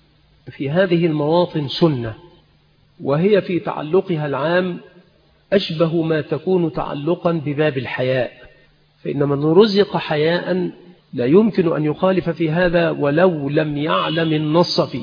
A: في هذه المواطن سنة، وهي في تعلقها العام أشبه ما تكون تعلقا بباب الحياء، فإن من رزق حياء لا يمكن أن يخالف في هذا ولو لم يعلم النص فيه.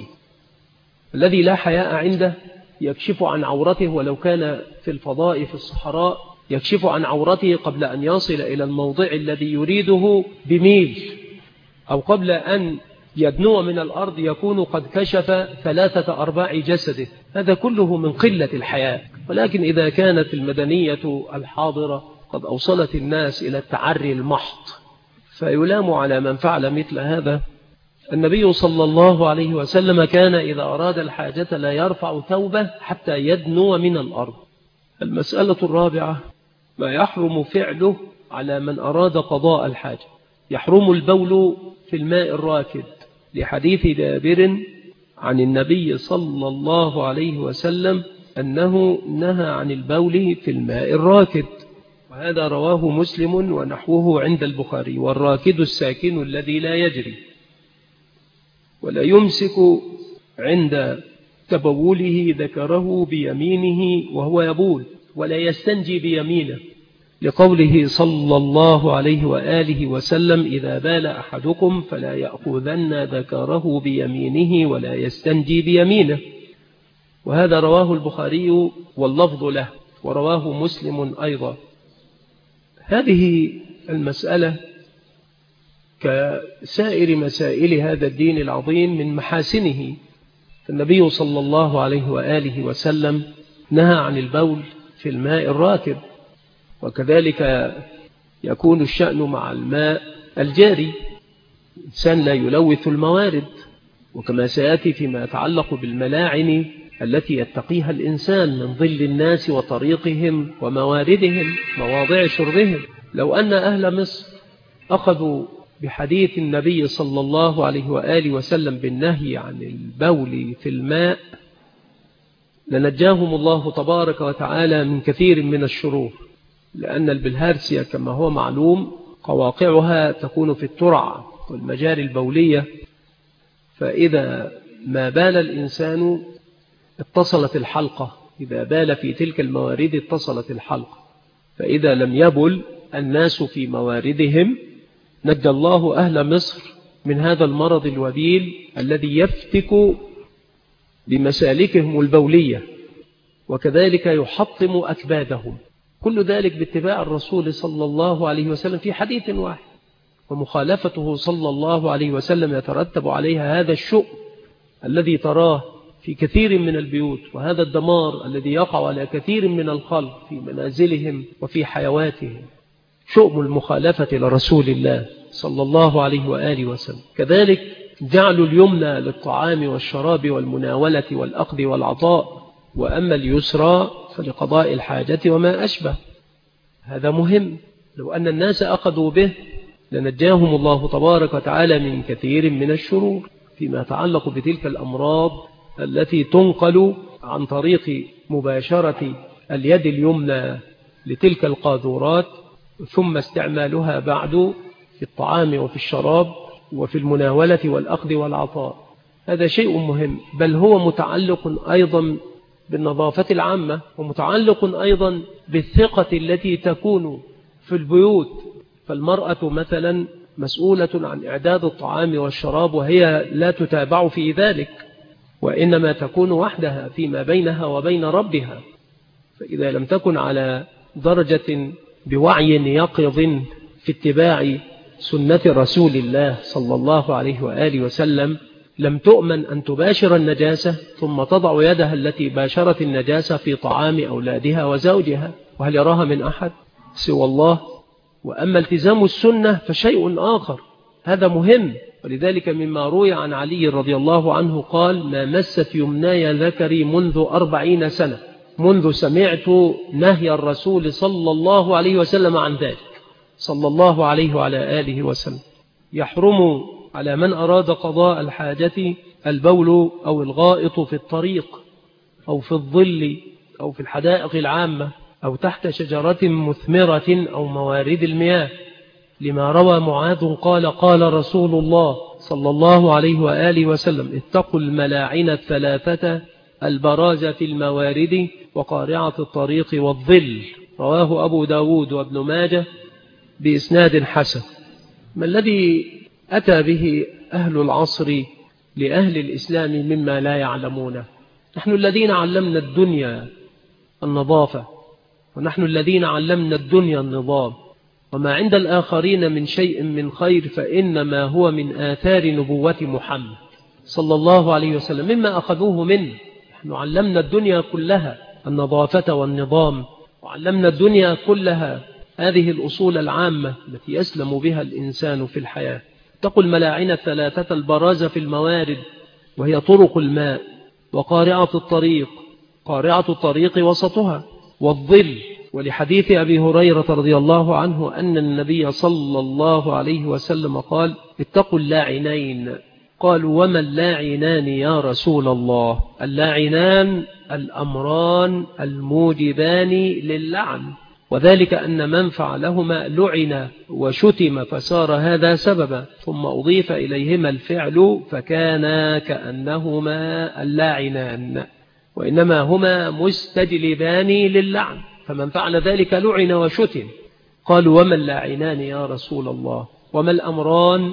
A: الذي لا حياء عنده يكشف عن عورته، ولو كان في الفضاء في الصحراء يكشف عن عورته قبل أن يصل إلى الموضع الذي يريده بميل، أو قبل أن يدنو من الأرض يكون قد كشف 3/4 جسده. هذا كله من قلة الحياء. ولكن إذا كانت المدنية الحاضرة قد أوصلت الناس إلى التعري المحض فيلام على من فعل مثل هذا. النبي صلى الله عليه وسلم كان إذا أراد الحاجة لا يرفع ثوبه حتى يدنو من الأرض. المسألة الرابعة ما يحرم فعله على من أراد قضاء الحاجة. يحرم البول في الماء الراكد لحديث جابر عن النبي صلى الله عليه وسلم أنه نهى عن البول في الماء الراكد، وهذا رواه مسلم ونحوه عند البخاري. والراكد الساكن الذي لا يجري، ولا يمسك عند تبوله ذكره بيمينه وهو يبول، ولا يستنجي بيمينه، لقوله صلى الله عليه وآله وسلم: إذا بال أحدكم فلا يأخذن ذكره بيمينه ولا يستنجي بيمينه. وهذا رواه البخاري واللفظ له، ورواه مسلم أيضا. هذه المسألة كسائر مسائل هذا الدين العظيم من محاسنه. النبي صلى الله عليه وآله وسلم نهى عن البول في الماء الراكد، وكذلك يكون الشأن مع الماء الجاري. الإنسان لا يلوث الموارد، وكما سيأتي فيما يتعلق بالملاعن التي يتقيها الإنسان من ظل الناس وطريقهم ومواردهم مواضع شربهم. لو أن أهل مصر أخذوا بحديث النبي صلى الله عليه وآله وسلم بالنهي عن البول في الماء لنجاهم الله تبارك وتعالى من كثير من الشرور، لأن البلهارسيا كما هو معلوم قواقعها تكون في الترع والمجاري البولية، فإذا ما بال الإنسان اتصلت الحلقة، إذا بال في تلك الموارد اتصلت الحلقة، فإذا لم يبل الناس في مواردهم نجى الله أهل مصر من هذا المرض الوبيل الذي يفتك بمسالكهم البولية، وكذلك يحطم أكبادهم. كل ذلك باتباع الرسول صلى الله عليه وسلم في حديث واحد، ومخالفته صلى الله عليه وسلم يترتب عليها هذا الشؤم الذي تراه في كثير من البيوت، وهذا الدمار الذي يقع على كثير من الخلق في منازلهم وفي حيواتهم، شؤم المخالفة لرسول الله صلى الله عليه وآله وسلم. كذلك جعل اليمنى للطعام والشراب والمناولة والأخذ والعطاء، وأما اليسرى فلقضاء الحاجة وما أشبه. هذا مهم، لو أن الناس أخذوا به لنجاهم الله تبارك وتعالى من كثير من الشرور فيما يتعلق بتلك الأمراض التي تنقل عن طريق مباشرة اليد اليمنى لتلك القاذورات، ثم استعمالها بعد في الطعام وفي الشراب وفي المناولة والأخذ والعطاء. هذا شيء مهم، بل هو متعلق أيضا بالنظافة العامة، ومتعلق أيضا بالثقة التي تكون في البيوت. فالمرأة مثلا مسؤولة عن إعداد الطعام والشراب، وهي لا تتابع في ذلك، وإنما تكون وحدها فيما بينها وبين ربها. فإذا لم تكن على درجة بوعي يقظ في اتباع سنة رسول الله صلى الله عليه وآله وسلم لم تؤمن أن تباشر النجاسة ثم تضع يدها التي باشرت النجاسة في طعام أولادها وزوجها، وهل يراها من أحد سوى الله؟ وأما التزام السنة فشيء آخر، هذا مهم. ولذلك مما روي عن علي رضي الله عنه قال: ما مست يمناي ذكري منذ 40 سنة، منذ سمعت نهي الرسول صلى الله عليه وسلم عن ذلك صلى الله عليه وعلى آله وسلم. يحرم على من أراد قضاء الحاجة البول أو الغائط في الطريق أو في الظل أو في الحدائق العامة أو تحت شجرة مثمرة أو موارد المياه، لما روى معاذ قال: قال رسول الله صلى الله عليه وآله وسلم: اتقوا الملاعن الثلاثة، البراز في الموارد وقارعة الطريق والظل. رواه أبو داود وابن ماجه بإسناد حسن. ما الذي أتى به أهل العصر لأهل الإسلام مما لا يعلمونه؟ نحن الذين علمنا الدنيا النظافة، ونحن الذين علمنا الدنيا النظام، وما عند الآخرين من شيء من خير فإنما هو من آثار نبوة محمد صلى الله عليه وسلم مما أخذوه منه. نحن علمنا الدنيا كلها النظافة والنظام، وعلمنا الدنيا كلها هذه الأصول العامة التي يسلم بها الإنسان في الحياة. اتقوا الملاعن الثلاثة، البراز في الموارد وهي طرق الماء، وقارعة الطريق، قارعة الطريق وسطها، والظل. ولحديث أبي هريرة رضي الله عنه أن النبي صلى الله عليه وسلم قال: اتقوا اللاعنين، قالوا وما اللاعنان يا رسول الله؟ اللاعنان الأمران الموجبان للعن، وذلك أن من فعلهما لعن وشتم فصار هذا سببا، ثم أضيف إليهما الفعل فكان كأنهما اللاعنان، وإنما هما مستجلبان للعن، فمن فعل ذلك لعن وشتم. قالوا وما اللاعنان يا رسول الله؟ وما الأمران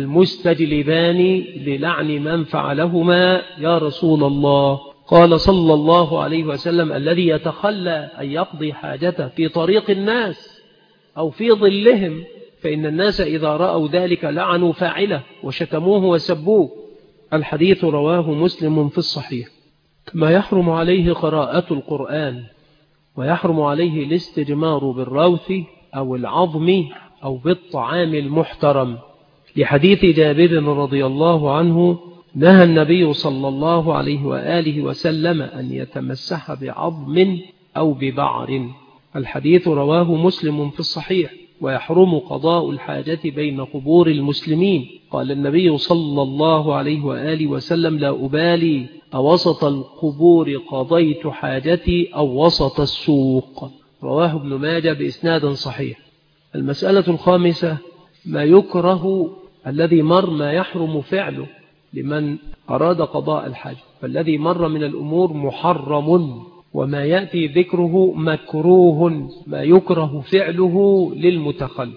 A: المستجلبان للعن من فعلهما يا رسول الله؟ قال صلى الله عليه وسلم الذي يتخلى أن يقضي حاجته في طريق الناس أو في ظلهم، فإن الناس إذا رأوا ذلك لعنوا فاعله وشتموه وسبوه. الحديث رواه مسلم في الصحيح. كما يحرم عليه قراءة القرآن، ويحرم عليه الاستجمار بالروث أو العظم أو بالطعام المحترم، لحديث جابر رضي الله عنه نهى النبي صلى الله عليه وآله وسلم أن يتمسح بعظم أو ببعر. الحديث رواه مسلم في الصحيح. ويحرم قضاء الحاجة بين قبور المسلمين. قال النبي صلى الله عليه وآله وسلم لا أبالي أوسط القبور قضيت حاجتي أو وسط السوق. رواه ابن ماجه بإسناد صحيح. المسألة الخامسة ما يكره الذي مر ما يحرم فعله لمن أراد قضاء الحاجة، فالذي مر من الأمور محرم، وما يأتي ذكره مكروه، ما يكره فعله للمتخلف.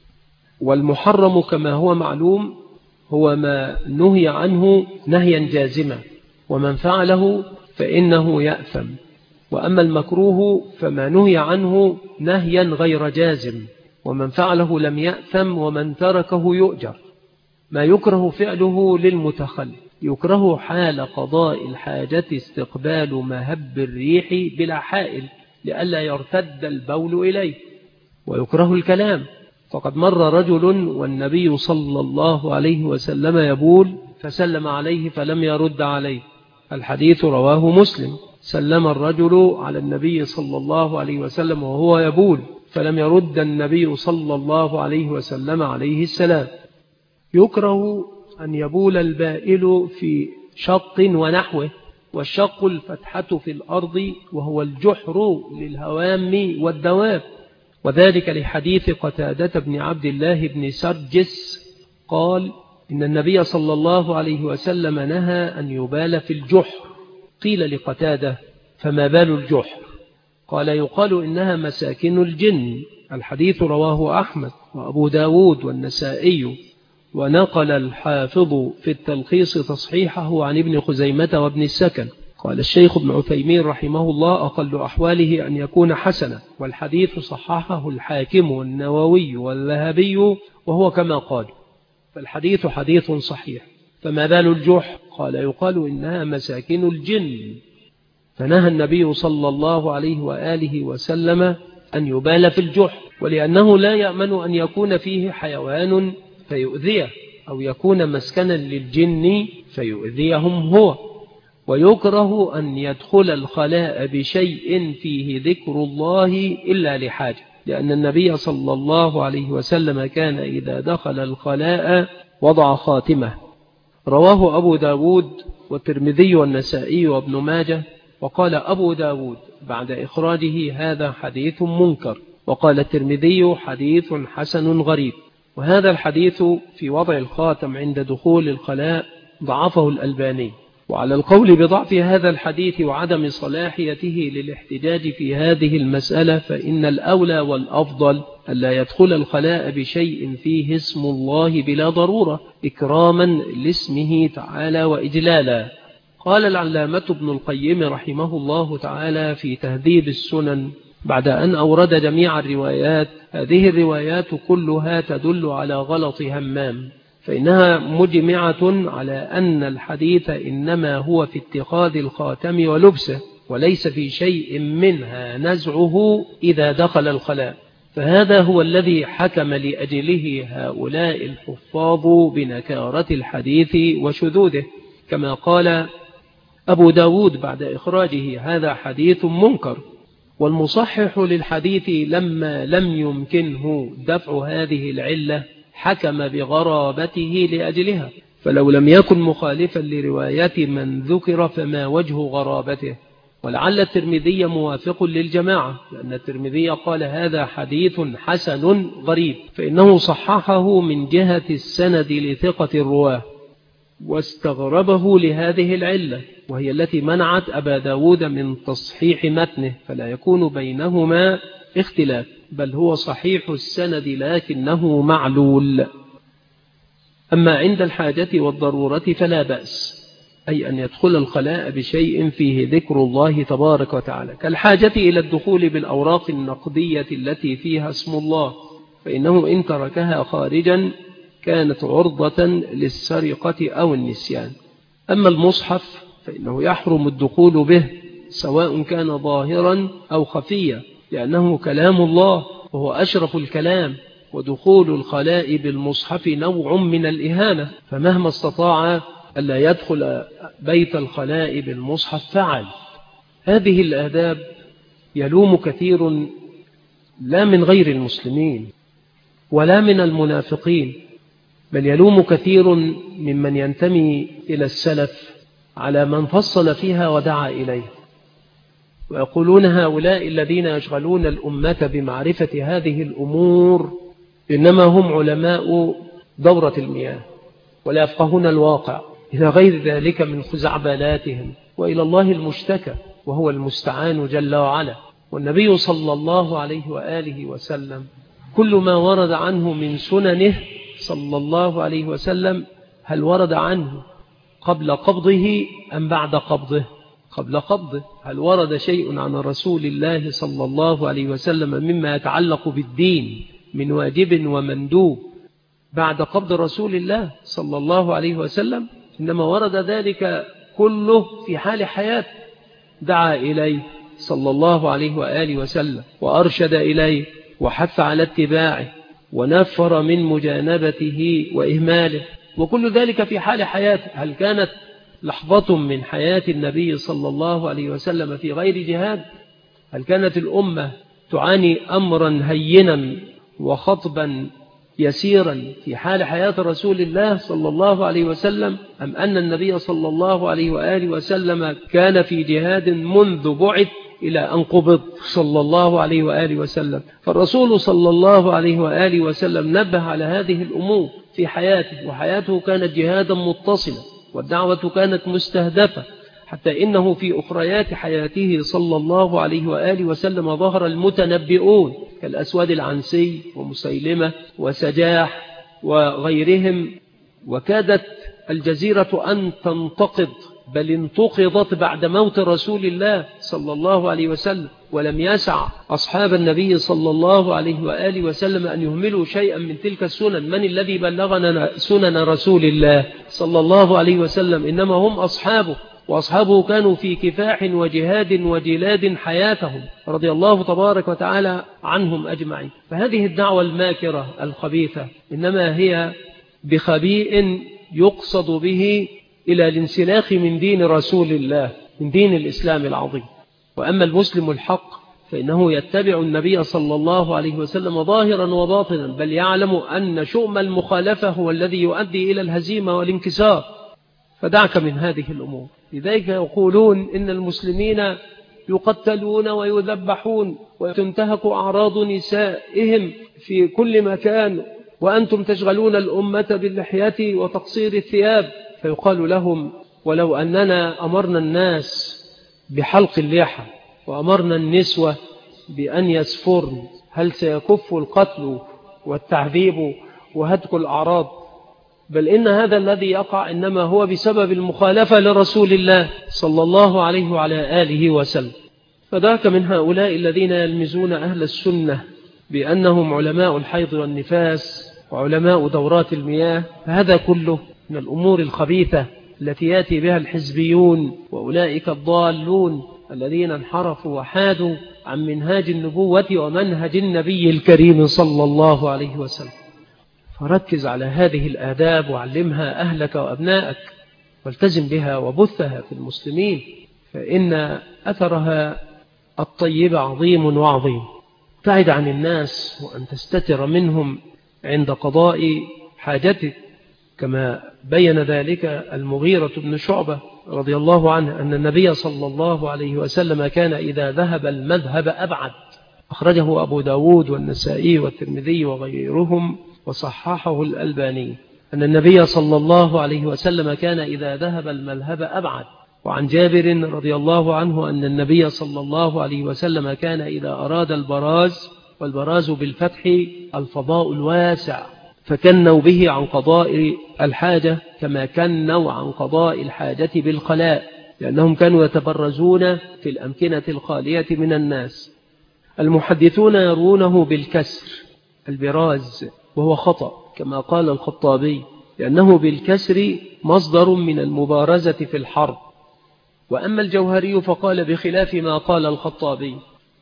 A: والمحرم كما هو معلوم هو ما نهي عنه نهيا جازما، ومن فعله فإنه يأثم. وأما المكروه فما نهي عنه نهيا غير جازم، ومن فعله لم يأثم ومن تركه يؤجر. ما يكره فعله للمتخلف: يكره حال قضاء الحاجة استقبال مهب الريح بلا حائل لئلا يرتد البول إليه. ويكره الكلام، فقد مر رجل والنبي صلى الله عليه وسلم يبول فسلم عليه فلم يرد عليه. الحديث رواه مسلم. سلم الرجل على النبي صلى الله عليه وسلم وهو يبول فلم يرد النبي صلى الله عليه وسلم عليه السلام. يكره أن يبول البائل في شق ونحوه، والشق الفتحة في الأرض وهو الجحر للهوام والدواب، وذلك لحديث قتادة بن عبد الله بن سرجس قال إن النبي صلى الله عليه وسلم نهى أن يبال في الجحر. قيل لقتادة فما بال الجحر؟ قال يقال إنها مساكن الجن. الحديث رواه أحمد وأبو داود والنسائي، ونقل الحافظ في التلخيص تصحيحه عن ابن خزيمة وابن السكن. قال الشيخ ابن عثيمين رحمه الله أقل أحواله أن يكون حسنا، والحديث صححه الحاكم والنووي والذهبي وهو كما قال، فالحديث حديث صحيح. فما بال الجحر؟ قال يقال إنها مساكن الجن، فنهى النبي صلى الله عليه وآله وسلم أن يبال في الجحر، ولأنه لا يأمن أن يكون فيه حيوان فيؤذيه، أو يكون مسكنا للجن فيؤذيهم هو. ويكره أن يدخل الخلاء بشيء فيه ذكر الله إلا لحاجة، لأن النبي صلى الله عليه وسلم كان إذا دخل الخلاء وضع خاتمه. رواه أبو داود والترمذي والنسائي وابن ماجه. وقال أبو داود بعد إخراجه هذا حديث منكر، وقال الترمذي حديث حسن غريب. وهذا الحديث في وضع الخاتم عند دخول الخلاء ضعفه الألباني. وعلى القول بضعف هذا الحديث وعدم صلاحيته للاحتجاج في هذه المسألة، فإن الأولى والأفضل ألا يدخل الخلاء بشيء فيه اسم الله بلا ضرورة إكراما لاسمه تعالى وإجلالا. قال العلامة ابن القيم رحمه الله تعالى في تهذيب السنن بعد أن أورد جميع الروايات: هذه الروايات كلها تدل على غلط همام، فإنها مجمعة على أن الحديث إنما هو في اتخاذ الخاتم ولبسه، وليس في شيء منها نزعه إذا دخل الخلاء. فهذا هو الذي حكم لأجله هؤلاء الحفاظ بنكارة الحديث وشذوذه، كما قال أبو داود بعد إخراجه هذا حديث منكر. والمصحح للحديث لما لم يمكنه دفع هذه العلة حكم بغرابته لأجلها، فلو لم يكن مخالفا لرواية من ذكر فما وجه غرابته. ولعل الترمذي موافق للجماعة، لأن الترمذي قال هذا حديث حسن غريب، فإنه صححه من جهة السند لثقة الرواه، واستغربه لهذه العلة، وهي التي منعت أبا داود من تصحيح متنه، فلا يكون بينهما اختلاف، بل هو صحيح السند لكنه معلول. أما عند الحاجة والضرورة فلا بأس، أي أن يدخل الخلاء بشيء فيه ذكر الله تبارك وتعالى، كالحاجة إلى الدخول بالأوراق النقدية التي فيها اسم الله، فإنه إن تركها خارجا كانت عرضة للسرقة أو النسيان. أما المصحف فإنه يحرم الدخول به سواء كان ظاهرا أو خفيا، لأنه كلام الله وهو أشرف الكلام، ودخول الخلاء بالمصحف نوع من الإهانة، فمهما استطاع ألا يدخل بيت الخلاء بالمصحف فعل. هذه الآداب يلوم كثير لا من غير المسلمين ولا من المنافقين، بل يلوم كثير ممن ينتمي إلى السلف على من فصل فيها ودعا إليه، ويقولون هؤلاء الذين يشغلون الأمة بمعرفة هذه الأمور إنما هم علماء دورة المياه ولا يفقهون الواقع، إلى غير ذلك من خزعبلاتهم، وإلى الله المشتكى وهو المستعان جل وعلا. والنبي صلى الله عليه وآله وسلم كل ما ورد عنه من سننه صلى الله عليه وسلم، هل ورد عنه قبل قبضه أم بعد قبضه؟ قبل قبضه. هل ورد شيء عن رسول الله صلى الله عليه وسلم مما يتعلق بالدين من واجب ومندوب بعد قبض رسول الله صلى الله عليه وسلم؟ إنما ورد ذلك كله في حال حياته، دعا إليه صلى الله عليه وآله وسلم وأرشد إليه وحث على اتباعه ونفر من مجانبته وإهماله، وكل ذلك في حال حياته. هل كانت لحظة من حياة النبي صلى الله عليه وسلم في غير جهاد؟ هل كانت الأمة تعاني أمرا هينا وخطبا يسيرا في حال حياة رسول الله صلى الله عليه وسلم، أم أن النبي صلى الله عليه وآله وسلم كان في جهاد منذ بعث إلى أن قبض صلى الله عليه وآله وسلم؟ فالرسول صلى الله عليه وآله وسلم نبه على هذه الأمور في حياته، وحياته كانت جهادا متصلا، والدعوة كانت مستهدفة، حتى إنه في أخريات حياته صلى الله عليه وآله وسلم ظهر المتنبئون كالأسود العنسي ومسيلمة وسجاح وغيرهم، وكادت الجزيرة أن تنتقض، بل انتقضت بعد موت رسول الله صلى الله عليه وسلم، ولم يسع أصحاب النبي صلى الله عليه وآله وسلم أن يهملوا شيئا من تلك السنن. من الذي بلغنا سنن رسول الله صلى الله عليه وسلم؟ إنما هم أصحابه، وأصحابه كانوا في كفاح وجهاد وجلاد حياتهم رضي الله تبارك وتعالى عنهم أجمعين. فهذه الدعوة الماكرة الخبيثة إنما هي بخبيء يقصد به إلى الانسلاخ من دين رسول الله، من دين الإسلام العظيم. وأما المسلم الحق فإنه يتبع النبي صلى الله عليه وسلم ظاهرا وباطنا، بل يعلم أن شؤم المخالفة هو الذي يؤدي إلى الهزيمة والانكسار، فدعك من هذه الأمور. لذلك يقولون إن المسلمين يقتلون ويذبحون وتنتهك أعراض نسائهم في كل مكان، وأنتم تشغلون الأمة باللحية وتقصير الثياب. فيقال لهم ولو أننا أمرنا الناس بحلق اللحى وأمرنا النسوة بأن يسفرن، هل سيكف القتل والتعذيب وهتك الأعراض؟ بل إن هذا الذي يقع إنما هو بسبب المخالفة لرسول الله صلى الله عليه وعلى آله وسلم. فذاك من هؤلاء الذين يلمزون أهل السنة بأنهم علماء الحيض والنفاس وعلماء دورات المياه، فهذا كله من الأمور الخبيثة التي يأتي بها الحزبيون وأولئك الضالون الذين انحرفوا وحادوا عن منهاج النبوة ومنهج النبي الكريم صلى الله عليه وسلم. فركز على هذه الآداب وعلمها أهلك وأبنائك، والتزم بها وبثها في المسلمين، فإن أثرها الطيب عظيم وعظيم. ابتعد عن الناس وأن تستتر منهم عند قضاء حاجتك، كما بين ذلك المغيرة بن شعبة رضي الله عنه أن النبي صلى الله عليه وسلم كان إذا ذهب المذهب أبعد. أخرجه أبو داود والنسائي والترمذي وغيرهم وصححه الألباني أن النبي صلى الله عليه وسلم كان إذا ذهب المذهب أبعد. وعن جابر رضي الله عنه أن النبي صلى الله عليه وسلم كان إذا أراد البراز، والبراز بالفتح الفضاء الواسع، فكنوا به عن قضاء الحاجة كما كنوا عن قضاء الحاجة بالخلاء، لأنهم كانوا يتبرزون في الأمكنة الخالية من الناس. المحدثون يرونه بالكسر البراز، وهو خطأ كما قال الخطابي، لأنه بالكسر مصدر من المبارزة في الحرب. وأما الجوهري فقال بخلاف ما قال الخطابي.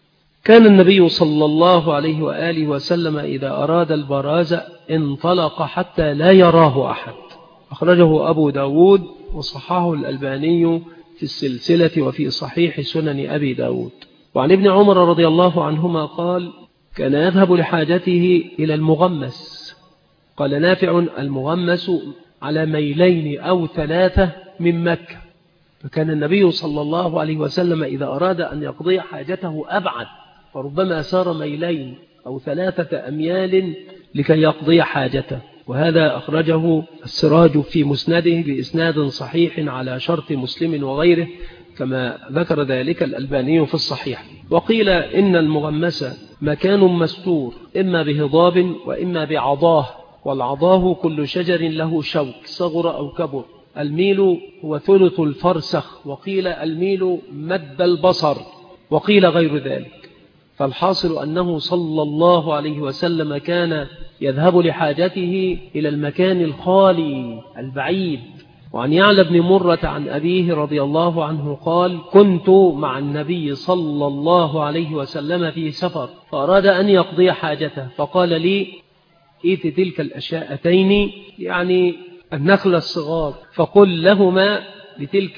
A: كان النبي صلى الله عليه وآله وسلم إذا أراد البراز انطلق حتى لا يراه أحد. أخرجه أبو داود وصححه الألباني في السلسلة وفي صحيح سنن أبي داود. وعن ابن عمر رضي الله عنهما قال كان يذهب لحاجته إلى المغمس. قال نافع المغمس على ميلين أو 3 من مكة. فكان النبي صلى الله عليه وسلم إذا أراد أن يقضي حاجته أبعد، فربما سار ميلين أو 3 أميال لكي يقضي حاجته. وهذا أخرجه السراج في مسنده بإسناد صحيح على شرط مسلم وغيره، كما ذكر ذلك الألباني في الصحيح. وقيل إن المغمس مكان مستور إما بهضاب وإما بعضاه، والعضاه كل شجر له شوك صغر أو كبر. الميل هو ثلث الفرسخ، وقيل الميل مد البصر، وقيل غير ذلك. فالحاصل أنه صلى الله عليه وسلم كان يذهب لحاجته إلى المكان الخالي البعيد. وعن يعلى بن مرة عن أبيه رضي الله عنه قال كنت مع النبي صلى الله عليه وسلم في سفر، فأراد أن يقضي حاجته، فقال لي إيت تلك الأشياءتين، يعني النخل الصغار، فقل لهما لتلك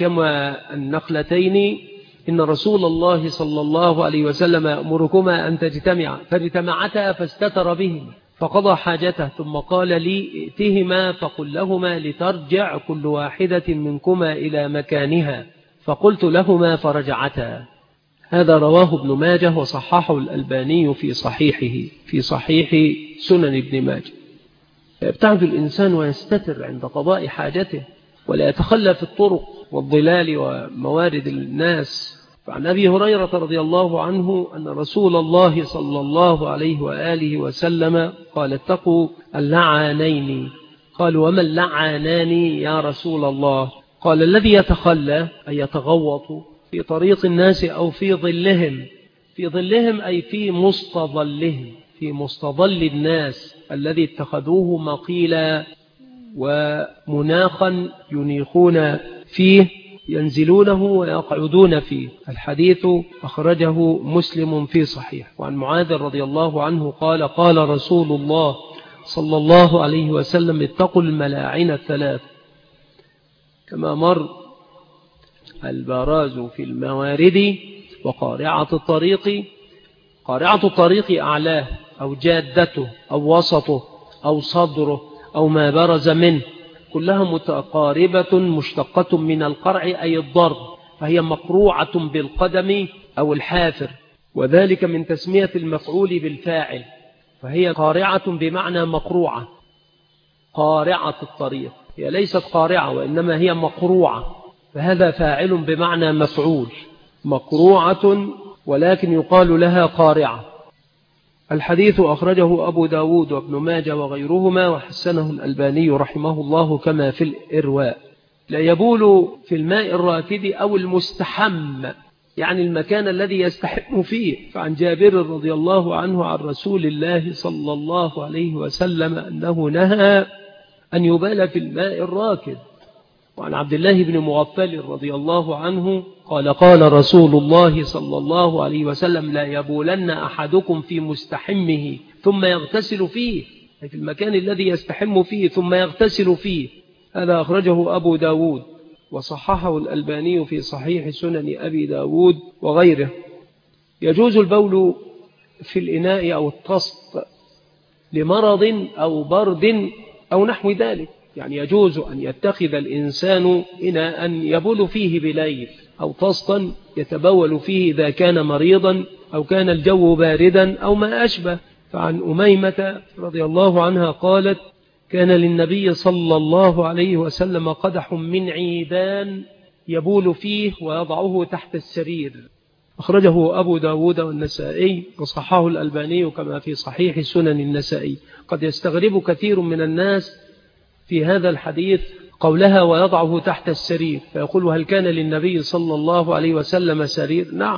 A: النخلتين إن رسول الله صلى الله عليه وسلم يأمركما أن تجتمعا، فاجتمعتا فاستتر بهم فقضى حاجته، ثم قال لي ائتهما فقل لهما لترجع كل واحدة منكما إلى مكانها، فقلت لهما فرجعتا. هذا رواه ابن ماجه وصححه الألباني في صحيحه في صحيح سنن ابن ماجه. يبتعد الإنسان ويستتر عند قضاء حاجته، ولا يتخلى في الطرق والظلال وموارد الناس. فعن أبي هريرة رضي الله عنه أن رسول الله صلى الله عليه وآله وسلم قال اتقوا اللعانين. قالوا وما اللعانان يا رسول الله؟ قال الذي يتخلى أي يتغوط في طريق الناس أو في ظلهم، في ظلهم أي في مستظلهم، في مستظل الناس الذي اتخذوه مقيلا ومناخا ينيخون فيه، ينزلونه ويقعدون فيه. الحديث أخرجه مسلم في صحيح. وعن معاذ رضي الله عنه قال قال رسول الله صلى الله عليه وسلم اتقوا الملاعين 3، كما مر البراز في الموارد وقارعة الطريق. قارعة الطريق أعلاه أو جادته أو وسطه أو صدره أو ما برز منه، كلها متقاربة مشتقة من القرع أي الضرب، فهي مقروعة بالقدم أو الحافر، وذلك من تسمية المفعول بالفاعل، فهي قارعة بمعنى مقروعة. قارعة الطريق هي ليست قارعة وإنما هي مقروعة، فهذا فاعل بمعنى مفعول، مقروعة ولكن يقال لها قارعة. الحديث أخرجه أبو داود وابن ماجه وغيرهما، وحسنه الألباني رحمه الله كما في الإرواء. لا يبول في الماء الراكد أو المستحم، يعني المكان الذي يستحم فيه. فعن جابر رضي الله عنه عن رسول الله صلى الله عليه وسلم أنه نهى أن يبال في الماء الراكد. وعن عبد الله بن مغفل رضي الله عنه قال قال رسول الله صلى الله عليه وسلم لا يبولن أحدكم في مستحمه ثم يغتسل فيه، في المكان الذي يستحم فيه ثم يغتسل فيه. هذا أخرجه أبو داود وصححه الألباني في صحيح سنن أبي داود وغيره. يجوز البول في الإناء أو الطست لمرض أو برد أو نحو ذلك، يعني يجوز أن يتخذ الإنسان إناء يبول فيه بليل أو طسطا يتبول فيه إذا كان مريضا أو كان الجو باردا أو ما أشبه. فعن أميمة رضي الله عنها قالت كان للنبي صلى الله عليه وسلم قدح من عيدان يبول فيه ويضعه تحت السرير. أخرجه أبو داود والنسائي وصححه الألباني كما في صحيح سنن النسائي. قد يستغرب كثير من الناس في هذا الحديث قولها ويضعه تحت السرير، فيقول هل كان للنبي صلى الله عليه وسلم سرير؟ نعم،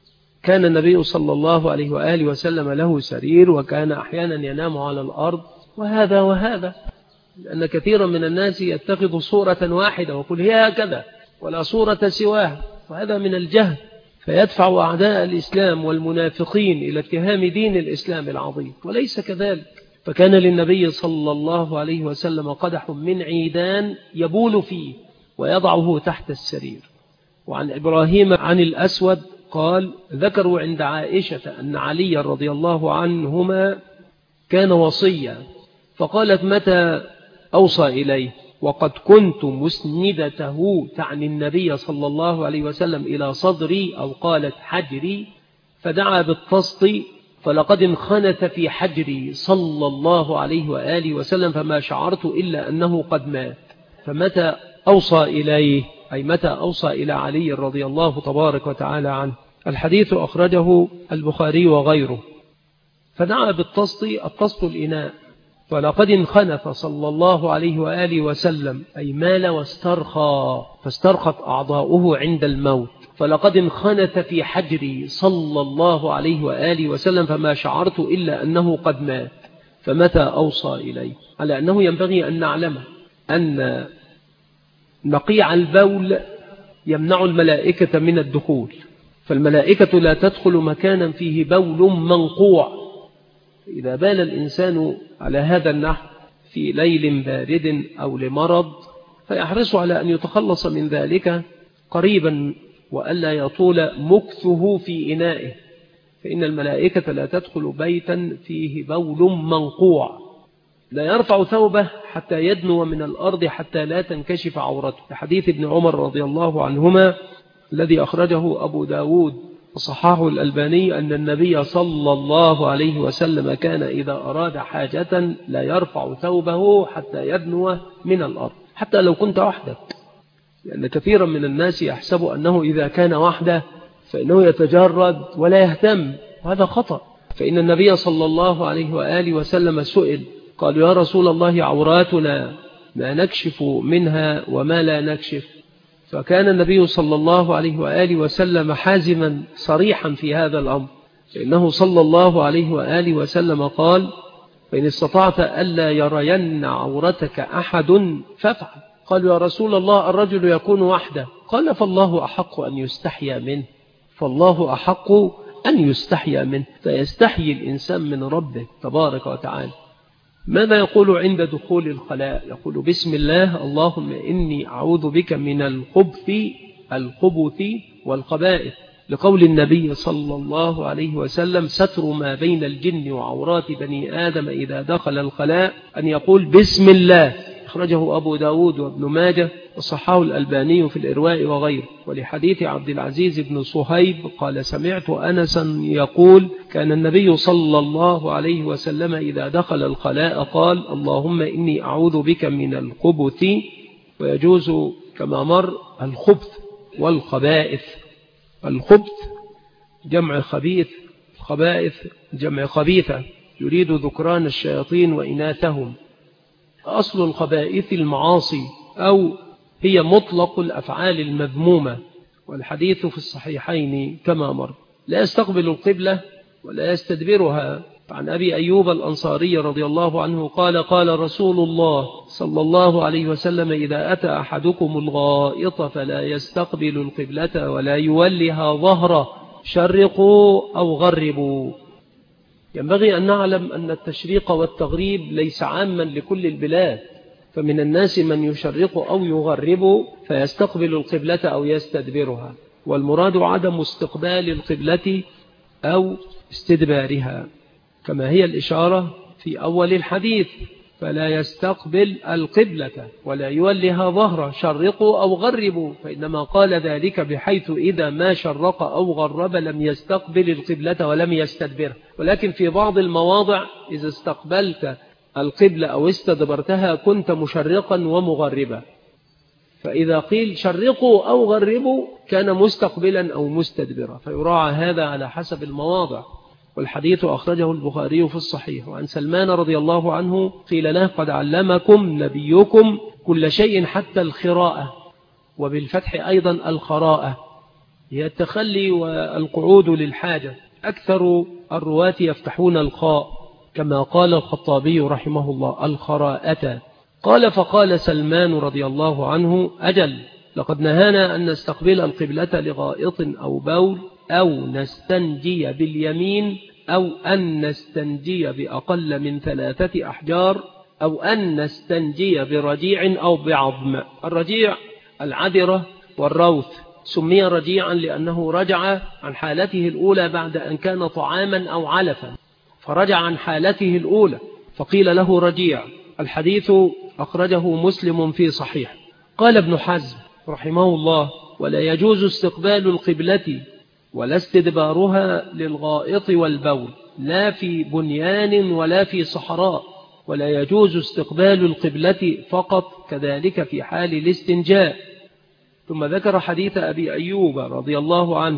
A: كان النبي صلى الله عليه وآله وسلم له سرير، وكان أحيانا ينام على الأرض وهذا وهذا، لأن كثيرا من الناس يتخذ صورة واحدة ويقول هي هكذا ولا صورة سواها، وهذا من الجهل، فيدفع أعداء الإسلام والمنافقين إلى اتهام دين الإسلام العظيم، وليس كذلك. فكان للنبي صلى الله عليه وسلم قدح من عيدان يبول فيه ويضعه تحت السرير. وعن إبراهيم عن الأسود قال ذكروا عند عائشة أن علي رضي الله عنهما كان وصيا، فقالت متى أوصى إليه؟ وقد كنت مسندته تعني النبي صلى الله عليه وسلم إلى صدري أو قالت حجري، فدعا بالطسط فلقد انخنث في حجري صلى الله عليه وآله وسلم فما شعرت إلا أنه قد مات. فمتى أوصى إليه أي متى أوصى إلى علي رضي الله تبارك وتعالى عنه. الحديث أخرجه البخاري وغيره. فدعا بالطسط، الطسط الإناء، فلقد انخنث صلى الله عليه وآله وسلم أي مال واسترخى، فاسترخت أعضاؤه عند الموت. فلقد انخنث في حجري صلى الله عليه وآله وسلم فما شعرت إلا أنه قد مات. فمتى أوصى إليه؟ على أنه ينبغي أن نعلم أن نقيع البول يمنع الملائكة من الدخول، فالملائكة لا تدخل مكانا فيه بول منقوع. إذا بال الإنسان على هذا النحو في ليل بارد أو لمرض فيحرص على أن يتخلص من ذلك قريبا وألا يطول مكثه في إنائه، فإن الملائكة لا تدخل بيتا فيه بول منقوع. لا يرفع ثوبه حتى يدنو من الأرض حتى لا تنكشف عورته، لحديث ابن عمر رضي الله عنهما الذي أخرجه أبو داود وصححه الألباني أن النبي صلى الله عليه وسلم كان إذا أراد حاجة لا يرفع ثوبه حتى يدنو من الأرض، حتى لو كنت وحدك، لأن كثيرا من الناس يحسب أنه إذا كان وحده فإنه يتجرد ولا يهتم، وهذا خطأ. فإن النبي صلى الله عليه وآله وسلم سئل قالوا يا رسول الله عوراتنا ما نكشف منها وما لا نكشف، فكان النبي صلى الله عليه وآله وسلم حازما صريحا في هذا الأمر، لأنه صلى الله عليه وآله وسلم قال فإن استطعت ألا يرين عورتك أحد فافعل. قالوا يا رسول الله الرجل يكون وحده، قال فالله أحق أن يستحيا منه، فالله أحق أن يستحيا منه، فيستحيي الإنسان من ربه تبارك وتعالى. ماذا يقول عند دخول الخلاء؟ يقول بسم الله اللهم إني أعوذ بك من الخبث والخبائث، لقول النبي صلى الله عليه وسلم ستر ما بين الجن وعورات بني آدم إذا دخل الخلاء أن يقول بسم الله. أخرجه أبو داود وابن ماجه وصححه الألباني في الإرواء وغيره. ولحديث عبد العزيز بن صهيب قال سمعت أنسا يقول كان النبي صلى الله عليه وسلم إذا دخل الخلاء قال اللهم إني أعوذ بك من الخبث، ويجوز كما مر الخبث والخبائث. الخبث جمع خبيث، الخبائث جمع خبيثة، يريد ذكران الشياطين وإناثهم. أصل الخبائث المعاصي أو هي مطلق الأفعال المذمومة، والحديث في الصحيحين كما مر. لا يستقبل القبلة ولا يستدبرها. عن أبي أيوب الأنصاري رضي الله عنه قال قال رسول الله صلى الله عليه وسلم إذا أتى أحدكم الغائط فلا يستقبل القبلة ولا يولها ظهره، شرقوا أو غربوا. ينبغي أن نعلم أن التشريق والتغريب ليس عاما لكل البلاد، فمن الناس من يشرق أو يغرب فيستقبل القبلة أو يستدبرها، والمراد عدم استقبال القبلة أو استدبارها، كما هي الإشارة في أول الحديث فلا يستقبل القبلة ولا يولها ظهره، شرقوا أو غربوا، فإنما قال ذلك بحيث إذا ما شرق أو غرب لم يستقبل القبلة ولم يستدبرها. ولكن في بعض المواضع إذا استقبلت القبلة أو استدبرتها كنت مشرقا ومغربا، فإذا قيل شرقوا أو غربوا كان مستقبلا أو مستدبرا، فيراعى هذا على حسب المواضع. والحديث أخرجه البخاري في الصحيح. وعن سلمان رضي الله عنه قيل له قد علمكم نبيكم كل شيء حتى الخراءة، وبالفتح أيضا الخراءة هي التخلي والقعود للحاجة. أكثر الرواة يفتحون الخاء كما قال الخطابي رحمه الله الخراءة. قال فقال سلمان رضي الله عنه أجل، لقد نهانا أن نستقبل القبلة لغائط أو بول أو نستنجي باليمين أو أن نستنجي بأقل من 3 أحجار أو أن نستنجي برجيع أو بعظم. الرجيع العذرة والروث، سمي رجيعا لأنه رجع عن حالته الأولى بعد أن كان طعاما أو علفا، فرجع عن حالته الأولى فقيل له رجيع. الحديث أخرجه مسلم في صحيح. قال ابن حزم رحمه الله ولا يجوز استقبال القبلة ولا استدبارها للغائط والبول، لا في بنيان ولا في صحراء، ولا يجوز استقبال القبلة فقط، كذلك في حال الاستنجاء. ثم ذكر حديث أبي أيوب رضي الله عنه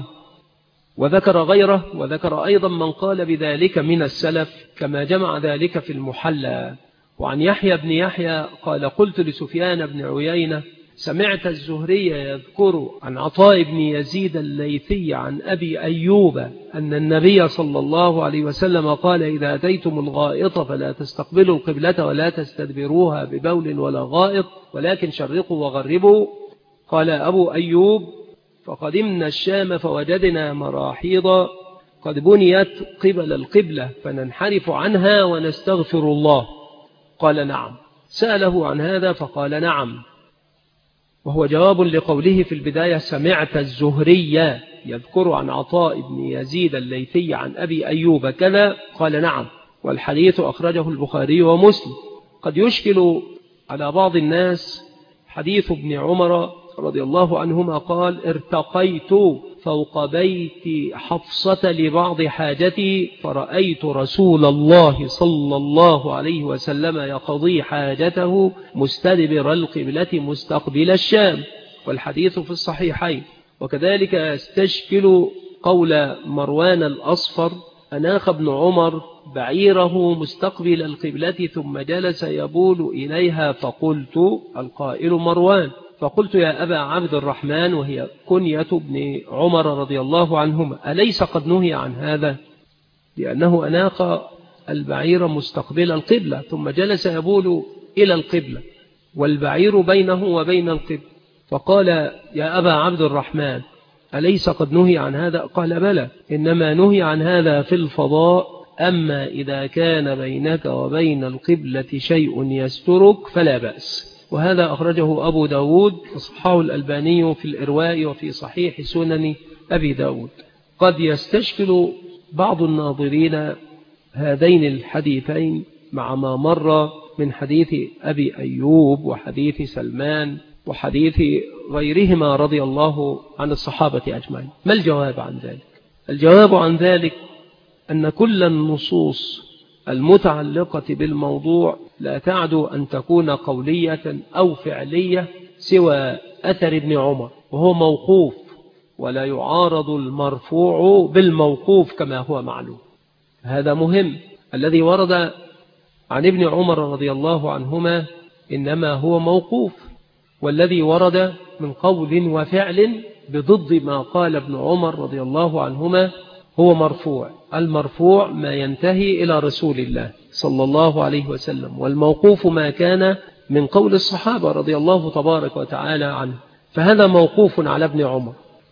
A: وذكر غيره، وذكر أيضا من قال بذلك من السلف كما جمع ذلك في المحلى. وعن يحيى بن يحيى قال قلت لسفيان بن عيينة سمعت الزهري يذكر عن عطاء بن يزيد الليثي عن أبي أيوب أن النبي صلى الله عليه وسلم قال إذا أتيتم الغائط فلا تستقبلوا القبلة ولا تستدبروها ببول ولا غائط ولكن شرقوا وغربوا. قال أبو أيوب فقدمنا الشام فوجدنا مراحيض قد بنيت قبل القبلة فننحرف عنها ونستغفر الله. قال نعم. سأله عن هذا فقال نعم، وهو جواب لقوله في البداية سمعت الزهري يذكر عن عطاء بن يزيد الليثي عن أبي أيوب كذا، قال نعم. والحديث أخرجه البخاري ومسلم. قد يشكل على بعض الناس حديث ابن عمر رضي الله عنهما قال ارتقيت فوق بيت حفصة لبعض حاجتي فرأيت رسول الله صلى الله عليه وسلم يقضي حاجته مستدبر القبلة مستقبل الشام، والحديث في الصحيحين. وكذلك استشكل قول مروان الأصفر أناخ ابن عمر بعيره مستقبل القبلة ثم جلس يبول إليها فقلت القائل مروان فقلت يا أبا عبد الرحمن وهي كنية ابن عمر رضي الله عنهما أليس قد نهي عن هذا؟ لأنه أناق البعير مستقبل القبلة ثم جلس يبول إلى القبلة والبعير بينه وبين القبلة، فقال يا أبا عبد الرحمن أليس قد نهي عن هذا؟ قال بلى، إنما نهي عن هذا في الفضاء، أما إذا كان بينك وبين القبلة شيء يسترك فلا بأس. وهذا أخرجه أبو داود وصححه الألباني في الإرواء وفي صحيح سنن أبي داود. قد يستشكل بعض الناظرين هذين الحديثين مع ما مر من حديث أبي أيوب وحديث سلمان وحديث غيرهما رضي الله عن الصحابة أجمعين. ما الجواب عن ذلك؟ الجواب عن ذلك أن كل النصوص المتعلقة بالموضوع لا تعدو أن تكون قولية أو فعلية سوى أثر ابن عمر، وهو موقوف ولا يعارض المرفوع بالموقوف كما هو معلوم. هذا مهم. الذي ورد عن ابن عمر رضي الله عنهما إنما هو موقوف، والذي ورد من قول وفعل بضد ما قال ابن عمر رضي الله عنهما هو مرفوع. المرفوع ما ينتهي إلى رسول الله صلى الله عليه وسلم، والموقوف ما كان من قول الصحابة رضي الله تبارك وتعالى عنه، فهذا موقوف على ابن عمر.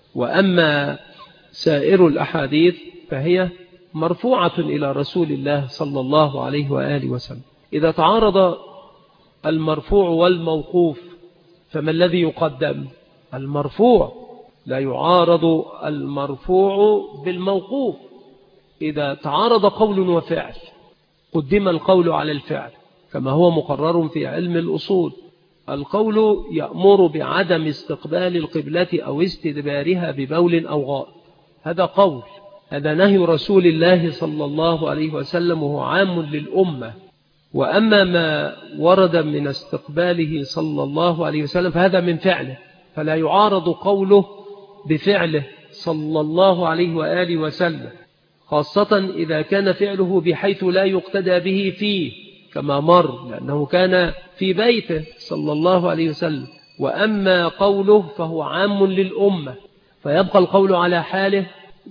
A: وأما سائر الأحاديث فهي مرفوعة إلى رسول الله صلى الله عليه وآله وسلم. إذا تعارض المرفوع والموقوف فما الذي يقدم؟ المرفوع، لا يعارض المرفوع بالموقوف. إذا تعارض قول وفعل قدم القول على الفعل، كما هو مقرر في علم الأصول. القول يأمر بعدم استقبال القبلة أو استدبارها ببول أو غائط، هذا قول، هذا نهي رسول الله صلى الله عليه وسلم وهو عام للأمة. وأما ما ورد من استقباله صلى الله عليه وسلم فهذا من فعله، فلا يعارض قوله بفعله صلى الله عليه وآله وسلم، خاصة إذا كان فعله بحيث لا يقتدى به فيه كما مر، لأنه كان في بيته صلى الله عليه وسلم. وأما قوله فهو عام للأمة، فيبقى القول على حاله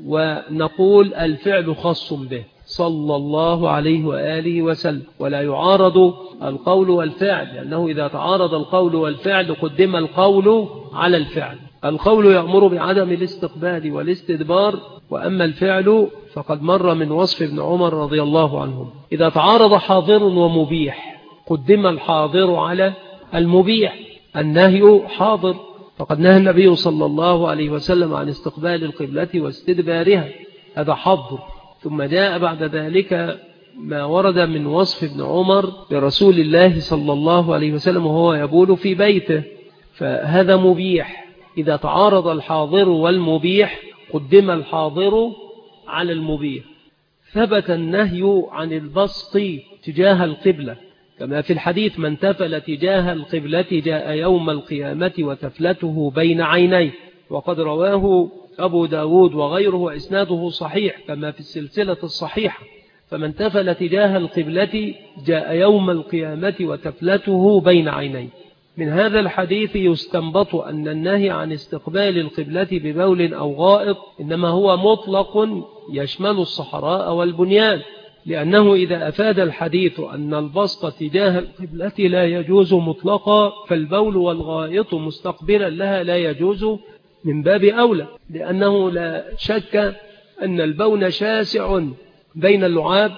A: ونقول الفعل خاص به صلى الله عليه وآله وسلم، ولا يعارض القول والفعل، لأنه إذا تعارض القول والفعل قدم القول على الفعل. القول يأمر بعدم الاستقبال والاستدبار، وأما الفعل فقد مر من وصف ابن عمر رضي الله عنهم. إذا تعارض حاضر ومبيح قدم الحاضر على المبيح، النهي حاضر، فقد نهى النبي صلى الله عليه وسلم عن استقبال القبلة واستدبارها، هذا حظر. ثم جاء بعد ذلك ما ورد من وصف ابن عمر لرسول الله صلى الله عليه وسلم وهو يبول في بيته، فهذا مبيح. إذا تعارض الحاضر والمبيح قدم الحاضر على المبيح. ثبت النهي عن البسط تجاه القبلة، كما في الحديث: من تفل تجاه القبلة جاء يوم القيامة وتفلته بين عينيه، وقد رواه أبو داود وغيره وإسناده صحيح كما في السلسلة الصحيحة. فمن تفل تجاه القبلة جاء يوم القيامة وتفلته بين عينيه. من هذا الحديث يستنبط أن النهي عن استقبال القبلة ببول أو غائط إنما هو مطلق يشمل الصحراء والبنيان، لأنه إذا أفاد الحديث أن البسط تجاه القبلة لا يجوز مطلقا، فالبول والغائط مستقبلا لها لا يجوز من باب أولى، لأنه لا شك أن البول شاسع بين اللعاب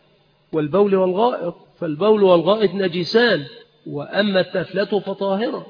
A: والبول والغائط، فالبول والغائط نجسان، وأما التفلة فطاهرة،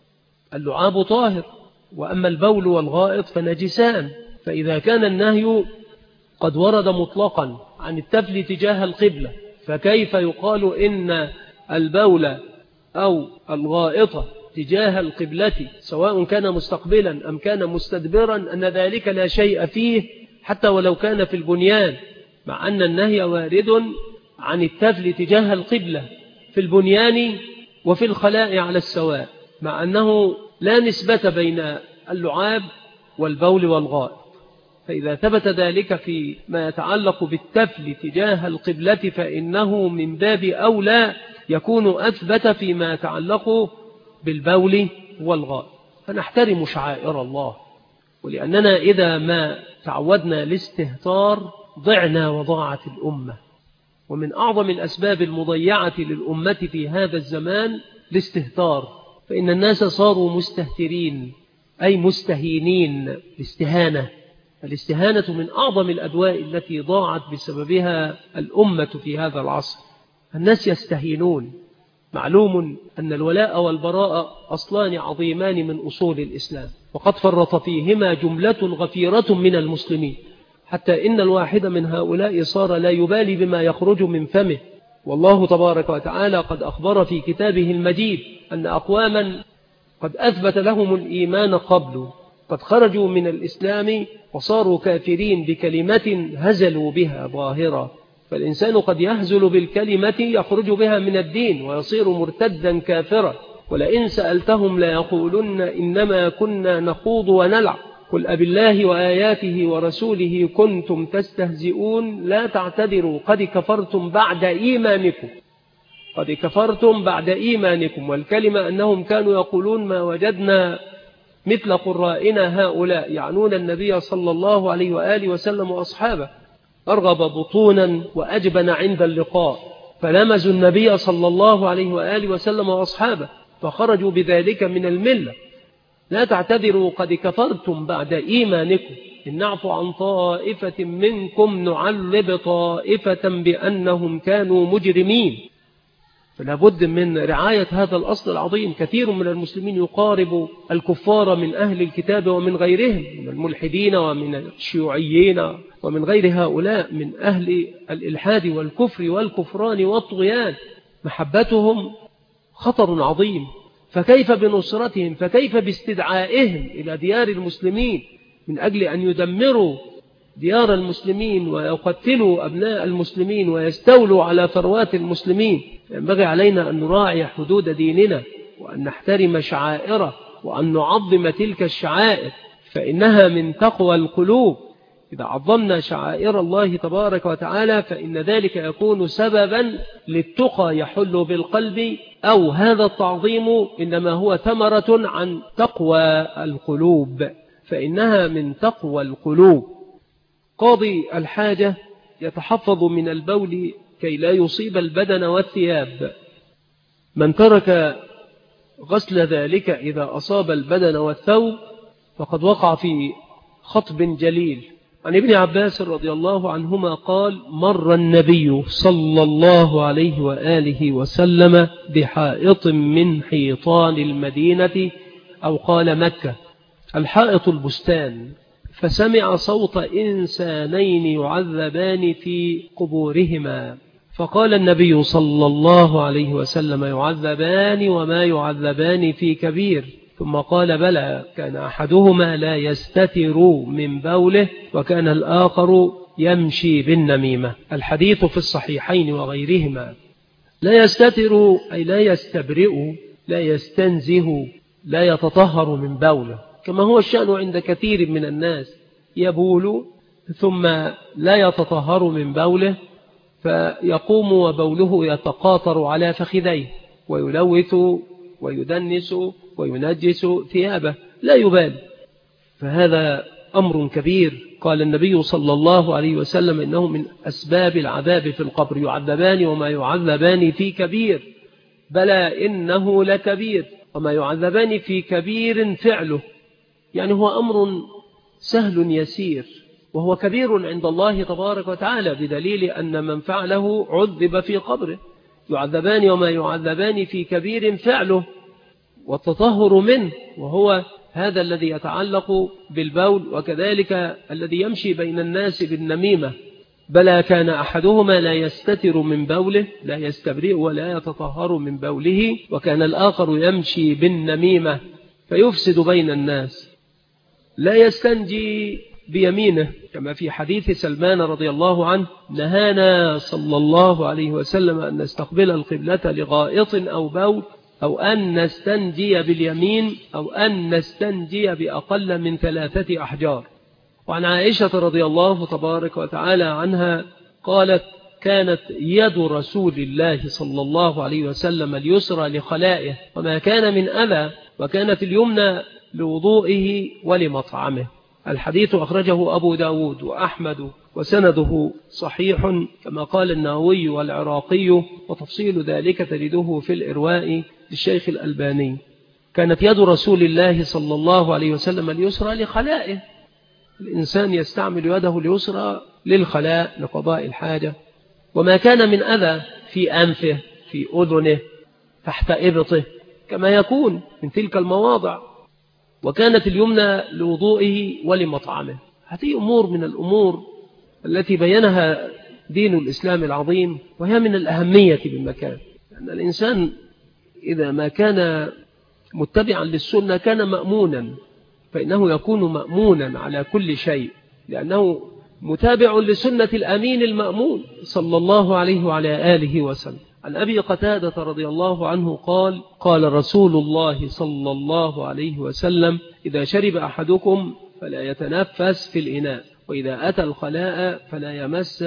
A: اللعاب طاهر، وأما البول والغائط فنجسان. فإذا كان النهي قد ورد مطلقا عن التفل تجاه القبلة، فكيف يقال إن البول أو الغائط تجاه القبلة سواء كان مستقبلا أم كان مستدبرا أن ذلك لا شيء فيه حتى ولو كان في البنيان، مع أن النهي وارد عن التفل تجاه القبلة في البنيان وفي الخلاء على السواء، مع أنه لا نسبة بين اللعاب والبول والغائط. فإذا ثبت ذلك في ما يتعلق بالتفل تجاه القبلة فإنه من باب أولى يكون أثبت فيما يتعلق بالبول والغائط. فنحترم شعائر الله، ولأننا إذا ما تعودنا الاستهتار ضعنا وضاعت الأمة. ومن أعظم الأسباب المضيعة للأمة في هذا الزمان الاستهتار، فإن الناس صاروا مستهترين أي مستهينين. الاستهانة من أعظم الأدواء التي ضاعت بسببها الأمة في هذا العصر. الناس يستهينون. معلوم أن الولاء والبراء أصلان عظيمان من أصول الإسلام، وقد فرط فيهما جملة غفيرة من المسلمين، حتى إن الواحد من هؤلاء صار لا يبالي بما يخرج من فمه. والله تبارك وتعالى قد أخبر في كتابه المجيد أن أقواما قد أثبت لهم الإيمان قبل قد خرجوا من الإسلام وصاروا كافرين بكلمة هزلوا بها ظاهرة. فالإنسان قد يهزل بالكلمة يخرج بها من الدين ويصير مرتدا كافرا. ولئن سألتهم ليقولن إنما كنا نخوض ونلعب قل أبالله وآياته ورسوله كنتم تستهزئون لا تعتذروا قد كفرتم بعد إيمانكم. قد كفرتم بعد إيمانكم. والكلمة أنهم كانوا يقولون ما وجدنا مثل قرائنا هؤلاء، يعنون النبي صلى الله عليه وآله وسلم وأصحابه، أرغب بطونا وأجبن عند اللقاء، فلمزوا النبي صلى الله عليه وآله وسلم وأصحابه فخرجوا بذلك من الملة. لا تعتذروا قد كفرتم بعد إيمانكم إن نعفو عن طائفة منكم نعذب طائفة بأنهم كانوا مجرمين. فلا بد من رعاية هذا الأصل العظيم. كثير من المسلمين يقارب الكفار من أهل الكتاب ومن غيرهم من الملحدين ومن الشيوعيين ومن غير هؤلاء من أهل الإلحاد والكفر والكفران والطغيان، محبتهم خطر عظيم، فكيف بنصرتهم؟ فكيف باستدعائهم إلى ديار المسلمين من أجل أن يدمروا ديار المسلمين ويقتلوا أبناء المسلمين ويستولوا على ثروات المسلمين؟ ينبغي علينا أن نراعي حدود ديننا وأن نحترم شعائره وأن نعظم تلك الشعائر، فإنها من تقوى القلوب. إذا عظمنا شعائر الله تبارك وتعالى فإن ذلك يكون سببا للتقى يحل بالقلب، أو هذا التعظيم إنما هو ثمرة عن تقوى القلوب، فإنها من تقوى القلوب. قاضي الحاجة يتحفظ من البول كي لا يصيب البدن والثياب. من ترك غسل ذلك إذا أصاب البدن والثوب فقد وقع في خطب جليل. عن ابن عباس رضي الله عنهما قال: مر النبي صلى الله عليه وآله وسلم بحائط من حيطان المدينة، أو قال مكة، الحائط البستان، فسمع صوت إنسانين يعذبان في قبورهما، فقال النبي صلى الله عليه وسلم: يعذبان وما يعذبان في كبير. ثم قال: بلى، كان أحدهما لا يستتر من بوله وكان الآخر يمشي بالنميمة. الحديث في الصحيحين وغيرهما. لا يستتر أي لا يستبرئ، لا يستنزه، لا يتطهر من بوله، كما هو الشأن عند كثير من الناس، يبول ثم لا يتطهر من بوله فيقوم وبوله يتقاطر على فخذيه ويلوث ويدنس وينجس ثيابه، لا يبالي، فهذا أمر كبير. قال النبي صلى الله عليه وسلم: إنه من أسباب العذاب في القبر، يعذبان وما يعذبان في كبير. بلى إنه لكبير، وما يعذبان في كبير فعله، يعني هو أمر سهل يسير وهو كبير عند الله تبارك وتعالى، بدليل أن من فعله عذب في قبره. يعذبان وما يعذبان في كبير فعله، والتطهر منه، وهو هذا الذي يتعلق بالبول، وكذلك الذي يمشي بين الناس بالنميمة. بلى كان أحدهما لا يستتر من بوله، لا يستبرئ ولا يتطهر من بوله، وكان الآخر يمشي بالنميمة فيفسد بين الناس. لا يستنجي بيمينه، كما في حديث سلمان رضي الله عنه: نهانا صلى الله عليه وسلم أن نستقبل القبلة لغائط أو بول، أو أن نستنجي باليمين، أو أن نستنجي بأقل من 3 أحجار. وعن عائشة رضي الله تبارك وتعالى عنها قالت: كانت يد رسول الله صلى الله عليه وسلم اليسرى لخلائه وما كان من أذى، وكانت اليمنى لوضوئه ولمطعمه. الحديث أخرجه أبو داود وأحمد وسنده صحيح، كما قال النووي والعراقي، وتفصيل ذلك تجده في الإرواء للشيخ الألباني. كانت يد رسول الله صلى الله عليه وسلم اليسرى لخلائه، الإنسان يستعمل يده اليسرى للخلاء لقضاء الحاجة، وما كان من أذى في أنفه، في أذنه، تحت إبطه، كما يكون من تلك المواضع. وكانت اليمنى لوضوئه ولمطعمه. هذه أمور من الأمور التي بينها دين الإسلام العظيم، وهي من الأهمية بالمكان، لأن الإنسان إذا ما كان متبعا للسنة كان مأمونا، فإنه يكون مأمونا على كل شيء، لأنه متابع لسنة الأمين المأمون صلى الله عليه وعلى آله وسلم. عن أبي قتادة رضي الله عنه قال: قال رسول الله صلى الله عليه وسلم: إذا شرب أحدكم فلا يتنفس في الإناء، وإذا أتى الخلاء فلا يمس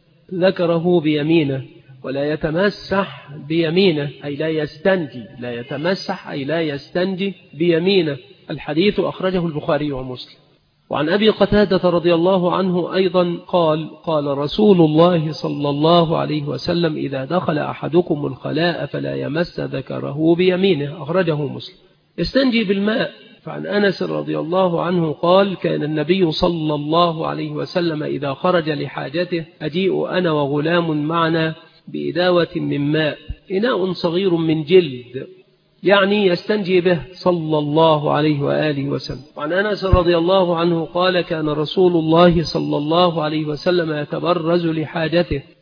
A: ذكره بيمينه، ولا يتمسح بيمينه، أي لا يستنجي، لا يتمسح أي لا يستنجي بيمينه. الحديث أخرجه البخاري ومسلم. وعن أبي قتادة رضي الله عنه أيضا قال: قال رسول الله صلى الله عليه وسلم: إذا دخل أحدكم الخلاء فلا يمس ذكره بيمينه، أخرجه مسلم. يستنجي بالماء. فعن أنس رضي الله عنه قال: كان النبي صلى الله عليه وسلم إذا خرج لحاجته أجيء أنا وغلام معنا بإداوة من ماء، إناء صغير من جلد، يعني يستنجي به صلى الله عليه وآله وسلم. وعن أنس رضي الله عنه قال: كان رسول الله صلى الله عليه وسلم يتبرز لحاجته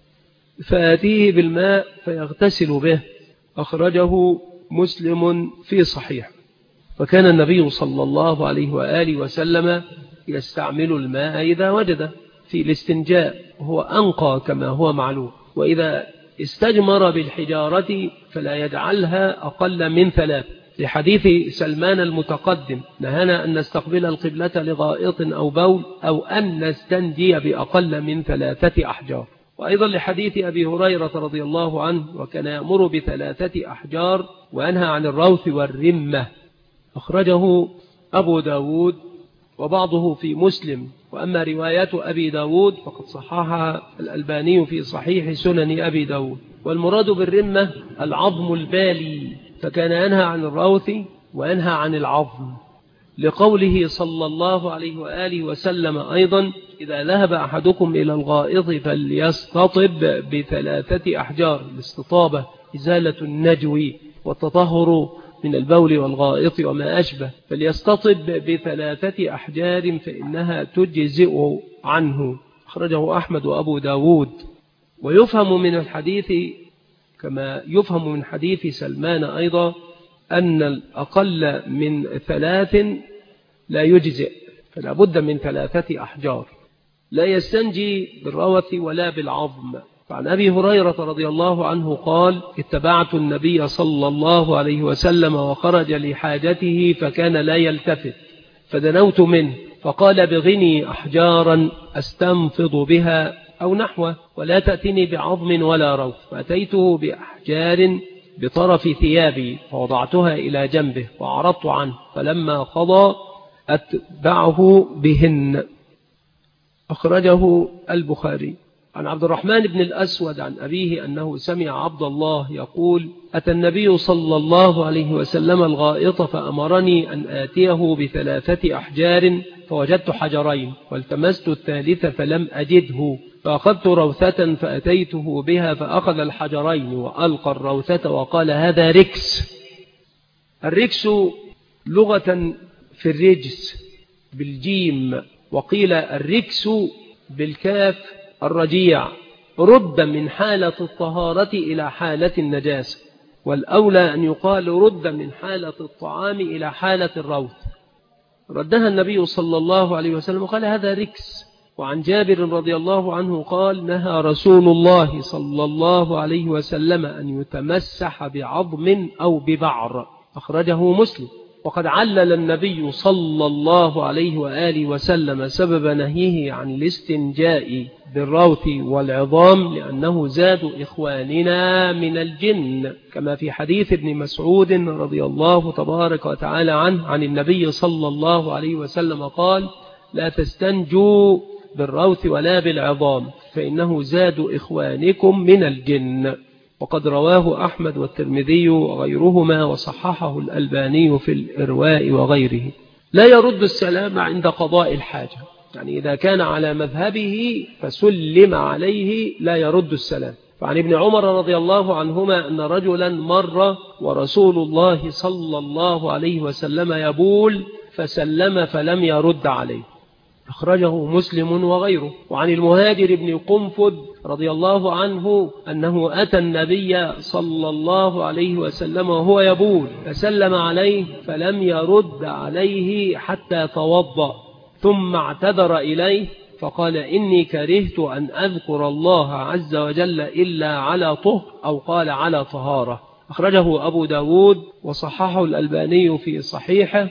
A: فآتيه بالماء فيغتسل به. أخرجه مسلم في صحيح. فكان النبي صلى الله عليه وآله وسلم يستعمل الماء إذا وجد في الاستنجاء، وهو أنقى كما هو معلوم. وإذا استجمر بالحجارة فلا يجعلها أقل من 3، لحديث سلمان المتقدم نهانا أن نستقبل القبلة لغائط أو بول أو أن نستنجي بأقل من 3 أحجار. وأيضا لحديث أبي هريرة رضي الله عنه وكان يأمر ب3 أحجار وينهى عن الروث والرمة. أخرجه أبو داود وبعضه في مسلم. وأما رواية أبي داود فقد صححها الألباني في صحيح سنن أبي داود. والمراد بالرمة العظم البالي، فكان ينهى عن الروث وينهى عن العظم، لقوله صلى الله عليه وآله وسلم أيضا: إذا ذهب أحدكم إلى الغائط فليستطب ب3 أحجار. الاستطابة إزالة النجو والتطهر من البول والغائط وما أشبه، فليستطب ب3 أحجار فإنها تجزئ عنه. أخرجه أحمد وأبو داود. ويفهم من الحديث كما يفهم من حديث سلمان أيضا أن الأقل من 3 لا يجزئ، فلا بد من 3 أحجار. لا يستنجي بالروث ولا بالعظم. فعن أبي هريرة رضي الله عنه قال: اتبعت النبي صلى الله عليه وسلم وخرج لحاجته فكان لا يلتفت، فدنوت منه فقال: بغني أحجارا أستنفض بها أو نحوه، ولا تأتني بعظم ولا روث. فأتيته بأحجار بطرف ثيابي فوضعتها إلى جنبه وعرضت عنه، فلما قضى أتبعه بهن. أخرجه البخاري. عن عبد الرحمن بن الأسود عن أبيه أنه سمع عبد الله يقول: أتى النبي صلى الله عليه وسلم الغائط فأمرني أن آتيه ب3 أحجار فوجدت حجرين، والتمست الثالث فلم أجده، فأخذت روثة فأتيته بها فأخذ الحجرين وألقى الروثة وقال: هذا ركس. الركس لغة في الرجس بالجيم، وقيل الركس بالكاف الرجيع، رد من حالة الطهارة إلى حالة النجاسة، والأولى أن يقال رد من حالة الطعام إلى حالة الروث. ردها النبي صلى الله عليه وسلم قال: هذا ركس. وعن جابر رضي الله عنه قال: نهى رسول الله صلى الله عليه وسلم أن يتمسح بعظم أو ببعر. أخرجه مسلم. وقد علل النبي صلى الله عليه وآله وسلم سبب نهيه عن الاستنجاء بالروث والعظام لأنه زاد إخواننا من الجن، كما في حديث ابن مسعود رضي الله تبارك وتعالى عنه عن النبي صلى الله عليه وسلم قال: لا تستنجوا بالروث ولا بالعظام فإنه زاد إخوانكم من الجن. وقد رواه أحمد والترمذي وغيرهما وصححه الألباني في الإرواء وغيره. لا يرد السلام عند قضاء الحاجة، يعني إذا كان على مذهبه فسلم عليه لا يرد السلام. فعن ابن عمر رضي الله عنهما أن رجلا مر ورسول الله صلى الله عليه وسلم يبول فسلم فلم يرد عليه. أخرجه مسلم وغيره. وعن المهاجر بن قنفذ رضي الله عنه أنه أتى النبي صلى الله عليه وسلم وهو يبول فسلم عليه فلم يرد عليه حتى توضأ، ثم اعتذر إليه فقال: إني كرهت أن أذكر الله عز وجل إلا على طهر، أو قال على طهارة. أخرجه أبو داود وصححه الألباني في صحيحه،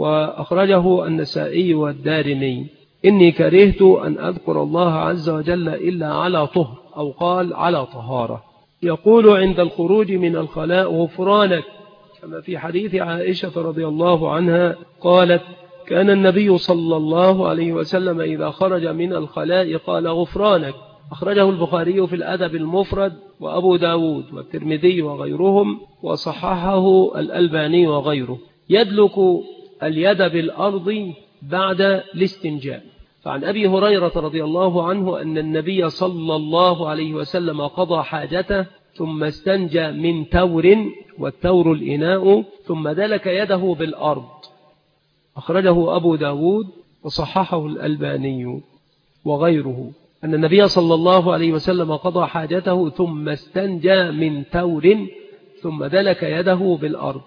A: وأخرجه النسائي والدارمي. إني كرهت أن أذكر الله عز وجل إلا على طهر، أو قال على طهارة. يقول عند الخروج من الخلاء: غفرانك، كما في حديث عائشة رضي الله عنها قالت: كان النبي صلى الله عليه وسلم إذا خرج من الخلاء قال: غفرانك. أخرجه البخاري في الأدب المفرد وأبو داود والترمذي وغيرهم، وصححه الألباني وغيره. يدلك اليد بالأرض بعد الاستنجاء. فعن أبي هريرة رضي الله عنه أن النبي صلى الله عليه وسلم قضى حاجته ثم استنجى من تور، والتور الإناء، ثم دلك يده بالأرض. أخرجه أبو داود وصححه الألباني وغيره. أن النبي صلى الله عليه وسلم قضى حاجته ثم استنجى من ثور ثم دلك يده بالأرض.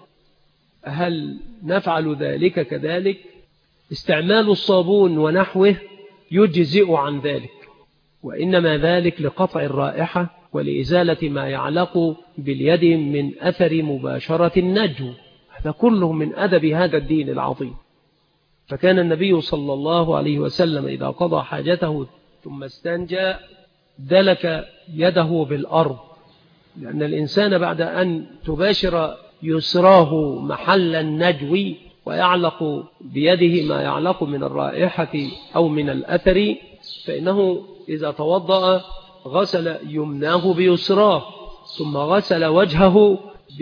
A: هل نفعل ذلك كذلك؟ استعمال الصابون ونحوه يجزئ عن ذلك، وإنما ذلك لقطع الرائحة ولإزالة ما يعلق باليد من أثر مباشرة النجو. هذا كله من أدب هذا الدين العظيم. فكان النبي صلى الله عليه وسلم إذا قضى حاجته ثم استنجى دلك يده بالأرض، لأن الإنسان بعد أن تباشر يسراه محل النجو ويعلق بيده ما يعلق من الرائحة أو من الأثر، فإنه إذا توضأ غسل يمناه بيسراه ثم غسل وجهه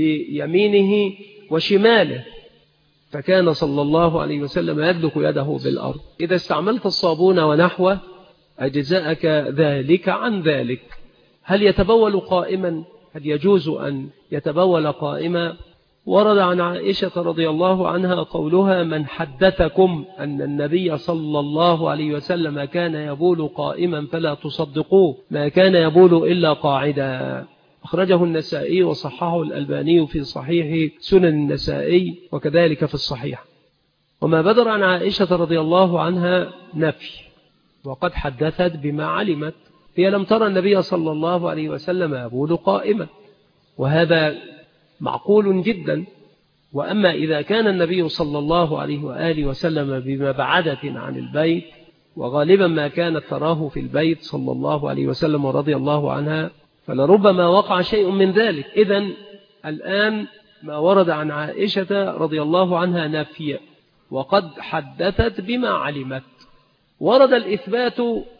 A: بيمينه وشماله. فكان صلى الله عليه وسلم يدلك يده بالأرض. إذا استعملت الصابون ونحوه أجزاءك ذلك عن ذلك. هل يتبول قائما؟ هل يجوز أن يتبول قائما؟ ورد عن عائشة رضي الله عنها قولها: من حدثكم أن النبي صلى الله عليه وسلم كان يبول قائما فلا تصدقوه، ما كان يبول إلا قاعدا. أخرجه النسائي وصححه الألباني في صحيح سنن النسائي وكذلك في الصحيح. وما بدر عن عائشة رضي الله عنها نفي، وقد حدثت بما علمت. هي لم ترى النبي صلى الله عليه وسلم يبول قائما، وهذا معقول جدا. وأما إذا كان النبي صلى الله عليه وآله وسلم بمبعدة عن البيت، وغالبا ما كانت تراه في البيت صلى الله عليه وسلم ورضي الله عنها، فلربما وقع شيء من ذلك. إذن الآن ما ورد عن عائشة رضي الله عنها نفي، وقد حدثت بما علمت. ورد الإثبات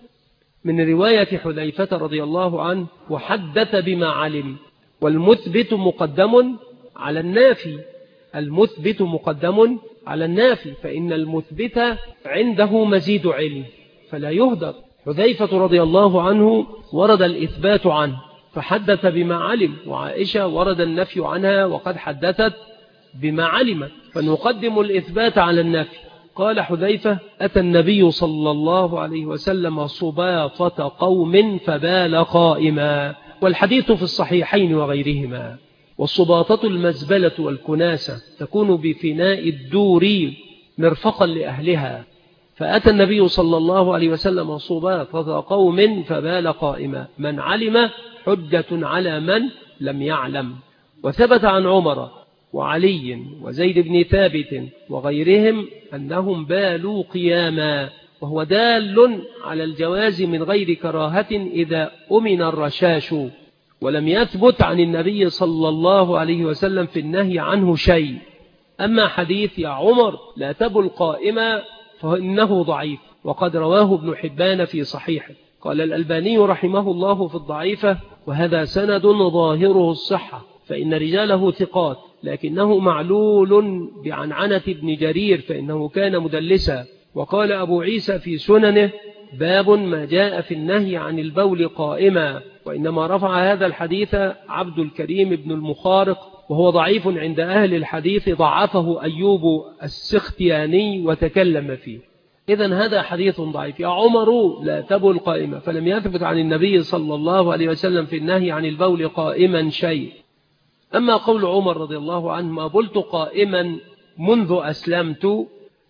A: من رواية حذيفة رضي الله عنه: وحدث بما علم. والمثبت مقدم على النافي، المثبت مقدم على النافي، فإن المثبت عنده مزيد علم فلا يهدر. حذيفة رضي الله عنه ورد الإثبات عنه فحدث بما علم، وعائشة ورد النفي عنها وقد حدثت بما علمت، فنقدم الإثبات على النفي. قال حذيفة: أتى النبي صلى الله عليه وسلم صباطة قوم فبال قائما، والحديث في الصحيحين وغيرهما. والصباطة المزبلة والكناسة تكون بفناء الدور مرفقا لأهلها، فأتى النبي صلى الله عليه وسلم صباطة قوم فبال قائما. من علم حجة على من لم يعلم. وثبت عن عمر وعلي وزيد بن ثابت وغيرهم أنهم بالوا قياما، وهو دال على الجواز من غير كراهة إذا أمن الرشاش. ولم يثبت عن النبي صلى الله عليه وسلم في النهي عنه شيء. أما حديث يا عمر لا تبل قائما فإنه ضعيف، وقد رواه ابن حبان في صحيحه. قال الألباني رحمه الله في الضعيفة: وهذا سند ظاهره الصحة، فإن رجاله ثقات، لكنه معلول بعنعنة ابن جرير فإنه كان مدلسا. وقال أبو عيسى في سننه: باب ما جاء في النهي عن البول قائما. وإنما رفع هذا الحديث عبد الكريم بن المخارق، وهو ضعيف عند أهل الحديث، ضعفه أيوب السختياني وتكلم فيه. إذن هذا حديث ضعيف. يا عمر لا تبول قائما، فلم يثبت عن النبي صلى الله عليه وسلم في النهي عن البول قائما شيء. أما قول عمر رضي الله عنه: ما بلت قائما منذ أسلمت،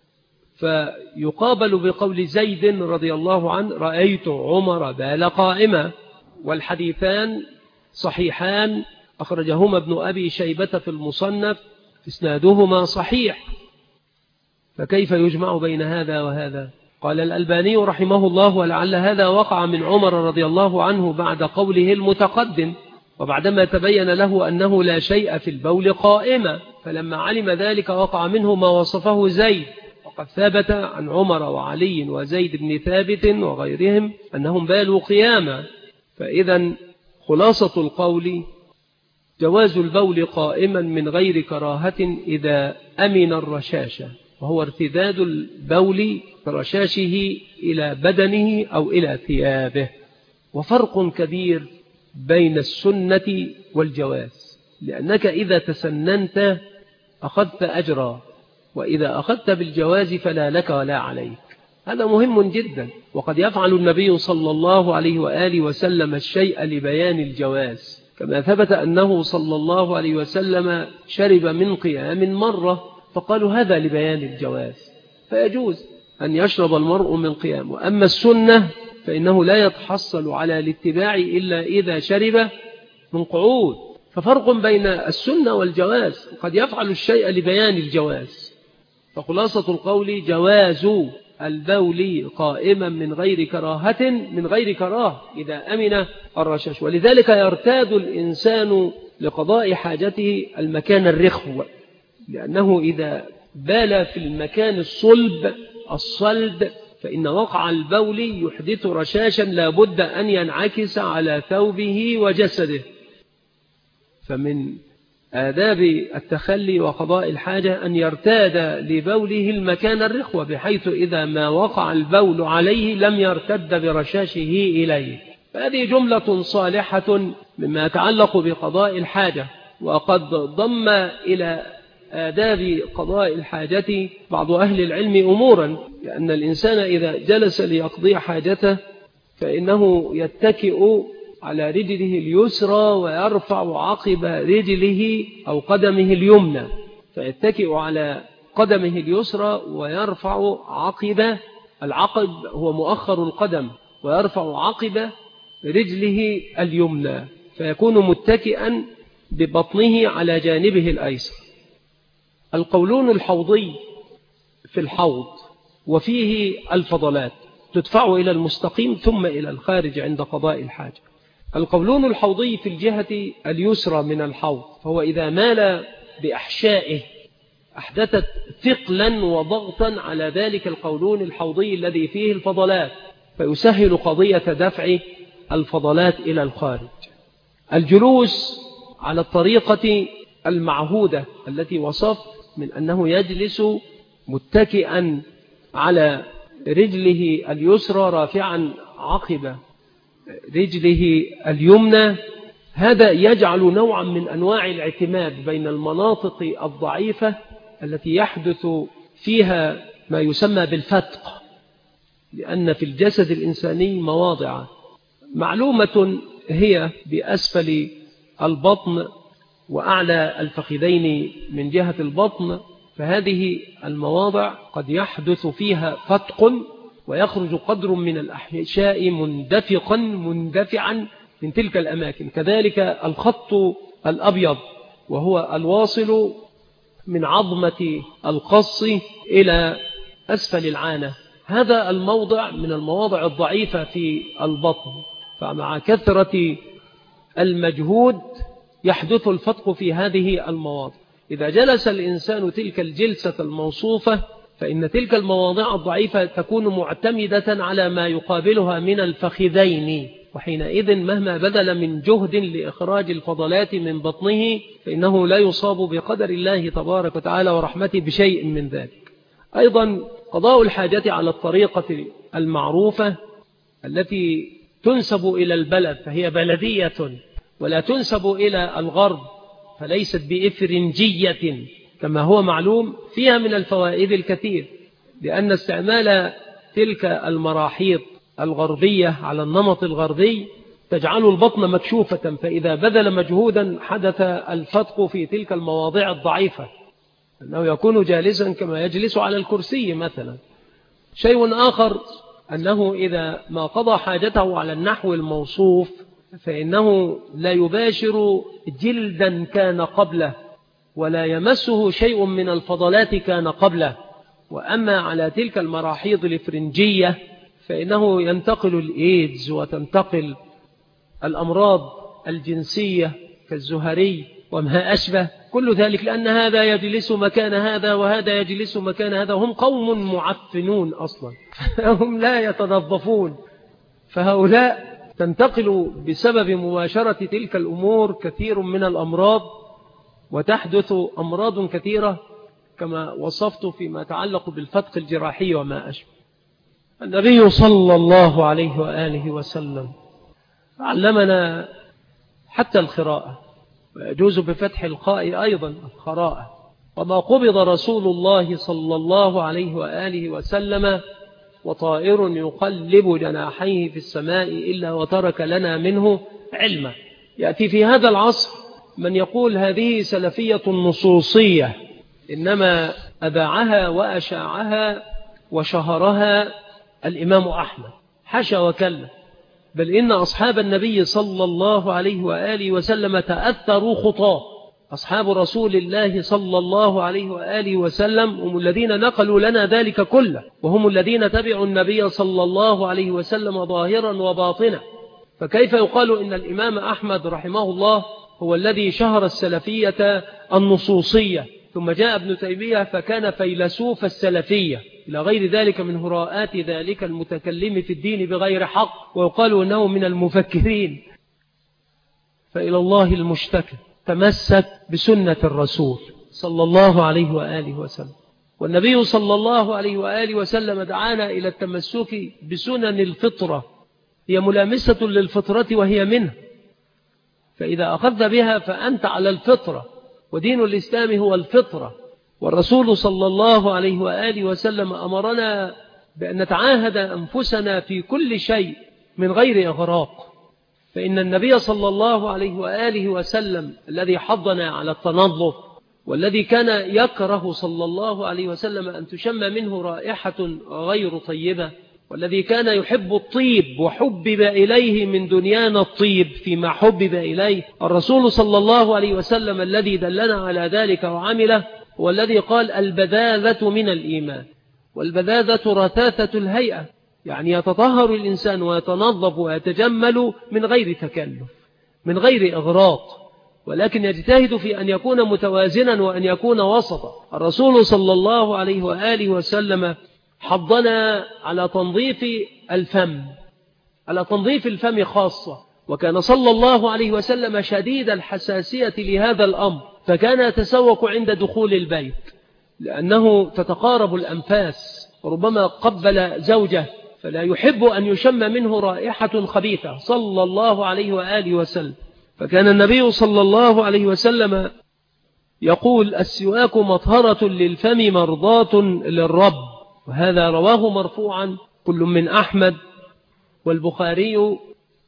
A: فيقابل بقول زيد رضي الله عنه: رأيت عمر بال قائما. والحديثان صحيحان، أخرجهما ابن أبي شيبة في المصنف، إسنادهما صحيح، فكيف يجمع بين هذا وهذا؟ قال الألباني رحمه الله: ولعل هذا وقع من عمر رضي الله عنه بعد قوله المتقدم، وبعدما تبين له أنه لا شيء في البول قائما، فلما علم ذلك وقع منه ما وصفه زيد. وقد ثبت عن عمر وعلي وزيد بن ثابت وغيرهم أنهم بالوا قياما. فإذا خلاصة القول: جواز البول قائما من غير كراهة إذا أمن الرشاشة، وهو ارتداد البول برشاشه إلى بدنه أو إلى ثيابه. وفرق كبير بين السنة والجواز، لأنك إذا تسننت أخذت أجرا، وإذا أخذت بالجواز فلا لك ولا عليك. هذا مهم جدا. وقد يفعل النبي صلى الله عليه وآله وسلم الشيء لبيان الجواز، كما ثبت أنه صلى الله عليه وسلم شرب من قيام مرة فقالوا هذا لبيان الجواز، فيجوز أن يشرب المرء من قيام. وأما السنة فإنه لا يتحصل على الاتباع إلا إذا شرب من قعود، ففرق بين السنة والجواز. قد يفعل الشيء لبيان الجواز، فخلاصة القول جواز البول قائما من غير كراهة إذا أمن الرشاش. ولذلك يرتاد الإنسان لقضاء حاجته المكان الرخو، لأنه إذا بال في المكان الصلب فإن وقع البول يحدث رشاشا لا بد أن ينعكس على ثوبه وجسده. فمن آداب التخلي وقضاء الحاجة أن يرتاد لبوله المكان الرخوة، بحيث إذا ما وقع البول عليه لم يرتد برشاشه إليه. فهذه جملة صالحة مما يتعلق بقضاء الحاجة. وقد ضم إلى آداب قضاء الحاجة بعض أهل العلم أمورا، لأن الإنسان إذا جلس ليقضي حاجته فإنه يتكئ على رجله اليسرى ويرفع عقب رجله أو قدمه اليمنى، فيتكئ على قدمه اليسرى ويرفع العقب هو مؤخر القدم، ويرفع عقب رجله اليمنى، فيكون متكئا ببطنه على جانبه الأيسر. القولون الحوضي في الحوض وفيه الفضلات تدفع إلى المستقيم ثم إلى الخارج عند قضاء الحاجة. القولون الحوضي في الجهة اليسرى من الحوض، فهو إذا مال بأحشائه أحدثت ثقلا وضغطا على ذلك القولون الحوضي الذي فيه الفضلات، فيسهل قضية دفع الفضلات إلى الخارج. الجلوس على الطريقة المعهودة التي وصفت من أنه يجلس متكئا على رجله اليسرى رافعا عقب رجله اليمنى، هذا يجعل نوعا من أنواع الاعتماد بين المناطق الضعيفة التي يحدث فيها ما يسمى بالفتق، لأن في الجسد الإنساني مواضع معلومة هي بأسفل البطن وأعلى الفخذين من جهة البطن، فهذه المواضع قد يحدث فيها فتق ويخرج قدر من الأحشاء مندفعا من تلك الأماكن. كذلك الخط الأبيض وهو الواصل من عظمة القص إلى أسفل العانة، هذا الموضع من المواضع الضعيفة في البطن، فمع كثرة المجهود يحدث الفتق في هذه المواضع. إذا جلس الإنسان تلك الجلسة الموصوفة فإن تلك المواضع الضعيفة تكون معتمدة على ما يقابلها من الفخذين، وحينئذ مهما بذل من جهد لإخراج الفضلات من بطنه فإنه لا يصاب بقدر الله تبارك وتعالى ورحمته بشيء من ذلك. أيضا قضاء الحاجة على الطريقة المعروفة التي تنسب إلى البلد فهي بلدية، ولا تنسب إلى الغرب فليست بإفرنجية كما هو معلوم، فيها من الفوائد الكثير، لأن استعمال تلك المراحيض الغربية على النمط الغربي تجعل البطن مكشوفة، فإذا بذل مجهودا حدث الفتق في تلك المواضع الضعيفة، أنه يكون جالسا كما يجلس على الكرسي مثلا. شيء آخر أنه إذا ما قضى حاجته على النحو الموصوف فإنه لا يباشر جلدا كان قبله ولا يمسه شيء من الفضلات كان قبله. وأما على تلك المراحيض الإفرنجية فإنه ينتقل الإيدز وتنتقل الأمراض الجنسية كالزهري وما أشبه كل ذلك، لأن هذا يجلس مكان هذا وهذا يجلس مكان هذا، هم قوم معفنون أصلا هم لا يتنظفون، فهؤلاء تنتقل بسبب مباشرة تلك الأمور كثير من الأمراض، وتحدث أمراض كثيرة كما وصفت فيما يتعلق بالفتق الجراحي وما أشبه. النبي صلى الله عليه وآله وسلم علمنا حتى الخراءة، ويجوز بفتح الخاء أيضا الخراءة. وما قبض رسول الله صلى الله عليه وآله وسلم
B: وطائر يقلب جناحيه في السماء إلا وترك لنا منه علما. يأتي في هذا العصر من يقول هذه سلفية نصوصية، إنما أباعها وأشاعها وشهرها الإمام أحمد، حاشا وكلا، بل إن أصحاب النبي صلى الله عليه وآله وسلم تأثروا خطاه. أصحاب رسول الله صلى الله عليه وآله وسلم هم الذين نقلوا لنا ذلك كله، وهم الذين تبعوا النبي صلى الله عليه وسلم ظاهرا وباطنا. فكيف يقال إن الإمام أحمد رحمه الله هو الذي شهر السلفية النصوصية، ثم جاء ابن تيمية فكان فيلسوف السلفية، إلى غير ذلك من هراءات ذلك المتكلم في الدين بغير حق، ويقال أنه من المفكرين. فإلى الله المشتكى، تمسك بسنة الرسول صلى الله عليه وآله وسلم. والنبي صلى الله عليه وآله وسلم دعانا إلى التمسك بسنن الفطرة، هي ملامسة للفطرة وهي منه، فإذا أخذت بها فأنت على الفطرة، ودين الإسلام هو الفطرة. والرسول صلى الله عليه وآله وسلم أمرنا بأن نتعاهد أنفسنا في كل شيء من غير إغراق، فإن النبي صلى الله عليه وآله وسلم الذي حضنا على التنظف، والذي كان يكره صلى الله عليه وسلم أن تشم منه رائحة غير طيبة، والذي كان يحب الطيب وحبب إليه من دنيانا الطيب فيما حبب إليه، الرسول صلى الله عليه وسلم الذي دلنا على ذلك وعمله، هو الذي قال البذاذة من الإيمان. والبذاذة رثاثة الهيئة، يعني يتطهر الإنسان ويتنظف ويتجمل من غير تكلف، من غير إغراق، ولكن يجتهد في أن يكون متوازنا وأن يكون وسطا. الرسول صلى الله عليه وآله وسلم حضنا على تنظيف الفم، على تنظيف الفم خاصة، وكان صلى الله عليه وسلم شديد الحساسية لهذا الأمر، فكان يتسوق عند دخول البيت لأنه تتقارب الأنفاس، وربما قبل زوجه فلا يحب أن يشم منه رائحة خبيثة صلى الله عليه وآله وسلم. فكان النبي صلى الله عليه وسلم يقول السواك مطهرة للفم مرضاة للرب، وهذا رواه مرفوعا كل من أحمد والبخاري،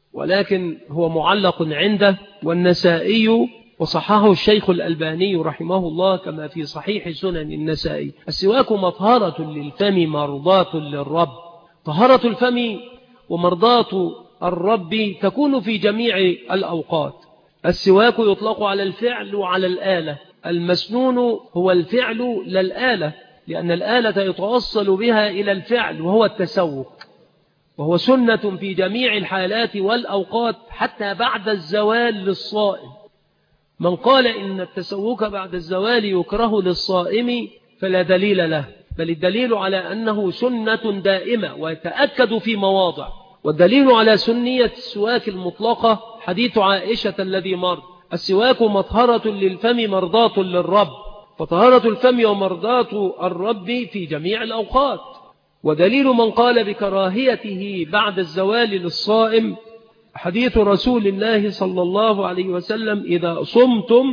B: ولكن هو معلق عنده، والنسائي، وصححه الشيخ الألباني رحمه الله كما في صحيح سنن النسائي. السواك مطهرة للفم مرضاة للرب. طهارة الفم ومرضاة الرب تكون في جميع الأوقات. السواك يطلق على الفعل وعلى الآلة. المسنون هو الفعل للآلة، لأن الآلة يتوصل بها إلى الفعل وهو التسوك، وهو سنة في جميع الحالات والأوقات حتى بعد الزوال للصائم. من قال إن التسوك بعد الزوال يكره للصائم فلا دليل له، بل الدليل على أنه سنة دائمة ويتأكد في مواضع. والدليل على سنية السواك المطلقة حديث عائشة الذي مر، السواك مطهرة للفم مرضاة للرب، فطهارة الفم ومرضاة الرب في جميع الأوقات. ودليل من قال بكراهيته بعد الزوال للصائم حديث رسول الله صلى الله عليه وسلم إذا صمتم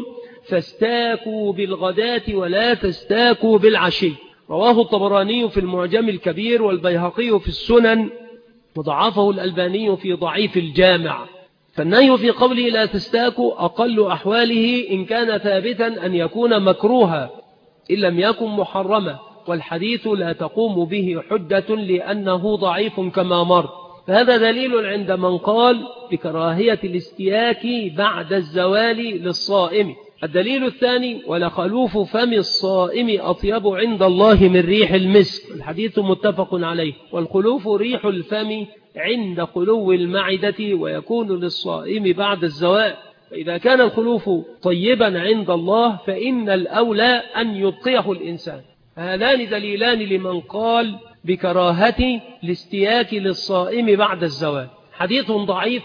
B: فاستاكوا بالغداة ولا تستاكوا بالعشي، رواه الطبراني في المعجم الكبير والبيهقي في السنن، وضعفه الألباني في ضعيف الجامع. فالنهي في قوله لا تستاكوا أقل أحواله إن كان ثابتا أن يكون مكروها إن لم يكن محرما، والحديث لا تقوم به حجة لأنه ضعيف كما مر. فهذا دليل عند من قال بكراهية الاستياك بعد الزوال للصائم. الدليل الثاني ولخلوف فم الصائم أطيب عند الله من ريح المسك، الحديث متفق عليه. والخلوف ريح الفم عند خلو المعدة ويكون للصائم بعد الزوال، فإذا كان الخلوف طيبا عند الله فإن الأولى أن يبقيه الإنسان. هذان دليلان لمن قال بكراهة الاستياك للصائم بعد الزوال. حديث ضعيف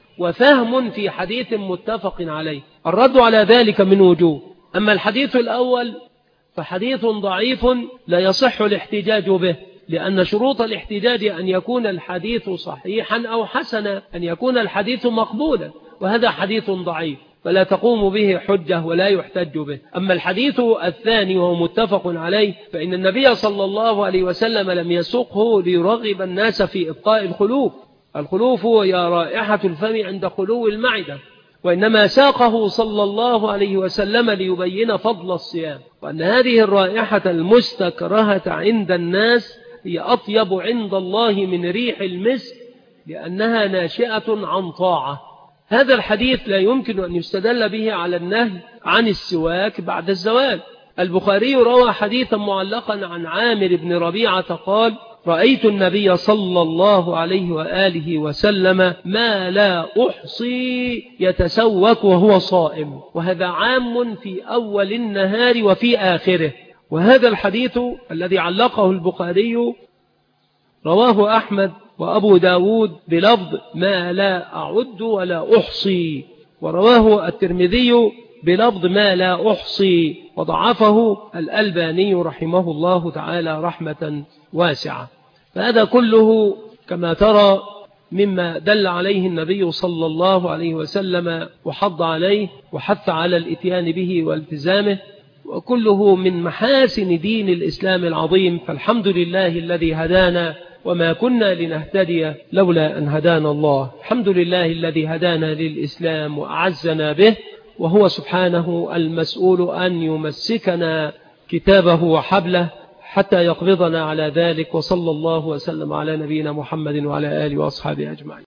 B: وفهم في حديث متفق عليه. الرد على ذلك من وجوه. أما الحديث الأول فحديث ضعيف لا يصح الاحتجاج به، لأن شروط الاحتجاج أن يكون الحديث صحيحا أو حسنا، أن يكون الحديث مقبولا، وهذا حديث ضعيف. فلا تقوم به حجة ولا يحتج به. أما الحديث الثاني وهو متفق عليه فإن النبي صلى الله عليه وسلم لم يسوقه ليرغب الناس في إبقاء الخلوف. الخلوف هي رائحة الفم عند خلو المعدة، وإنما ساقه صلى الله عليه وسلم ليبين فضل الصيام، وأن هذه الرائحة المستكرهة عند الناس هي أطيب عند الله من ريح المسك، لأنها ناشئة عن طاعة. هذا الحديث لا يمكن أن يستدل به على النهي عن السواك بعد الزوال. البخاري روى حديثا معلقا عن عامر بن ربيعة قال: رأيت النبي صلى الله عليه وآله وسلم ما لا أحصي يتسوك وهو صائم، وهذا عام في أول النهار وفي آخره. وهذا الحديث الذي علقه البخاري رواه أحمد وأبو داود بلفظ ما لا أعد ولا أحصي، ورواه الترمذي بلفظ ما لا أحصي، وضعفه الألباني رحمه الله تعالى رحمة واسعة. فهذا كله كما ترى مما دل عليه النبي صلى الله عليه وسلم وحض عليه وحث على الاتيان به والتزامه، وكله من محاسن دين الإسلام العظيم. فالحمد لله الذي هدانا وما كنا لنهتدي لولا أن هدانا الله. الحمد لله الذي هدانا للإسلام وأعزنا به، وهو سبحانه المسؤول أن يمسكنا كتابه وحبله حتى يقبضنا على ذلك. وصلى الله وسلم على نبينا محمد وعلى آله وأصحابه أجمعين.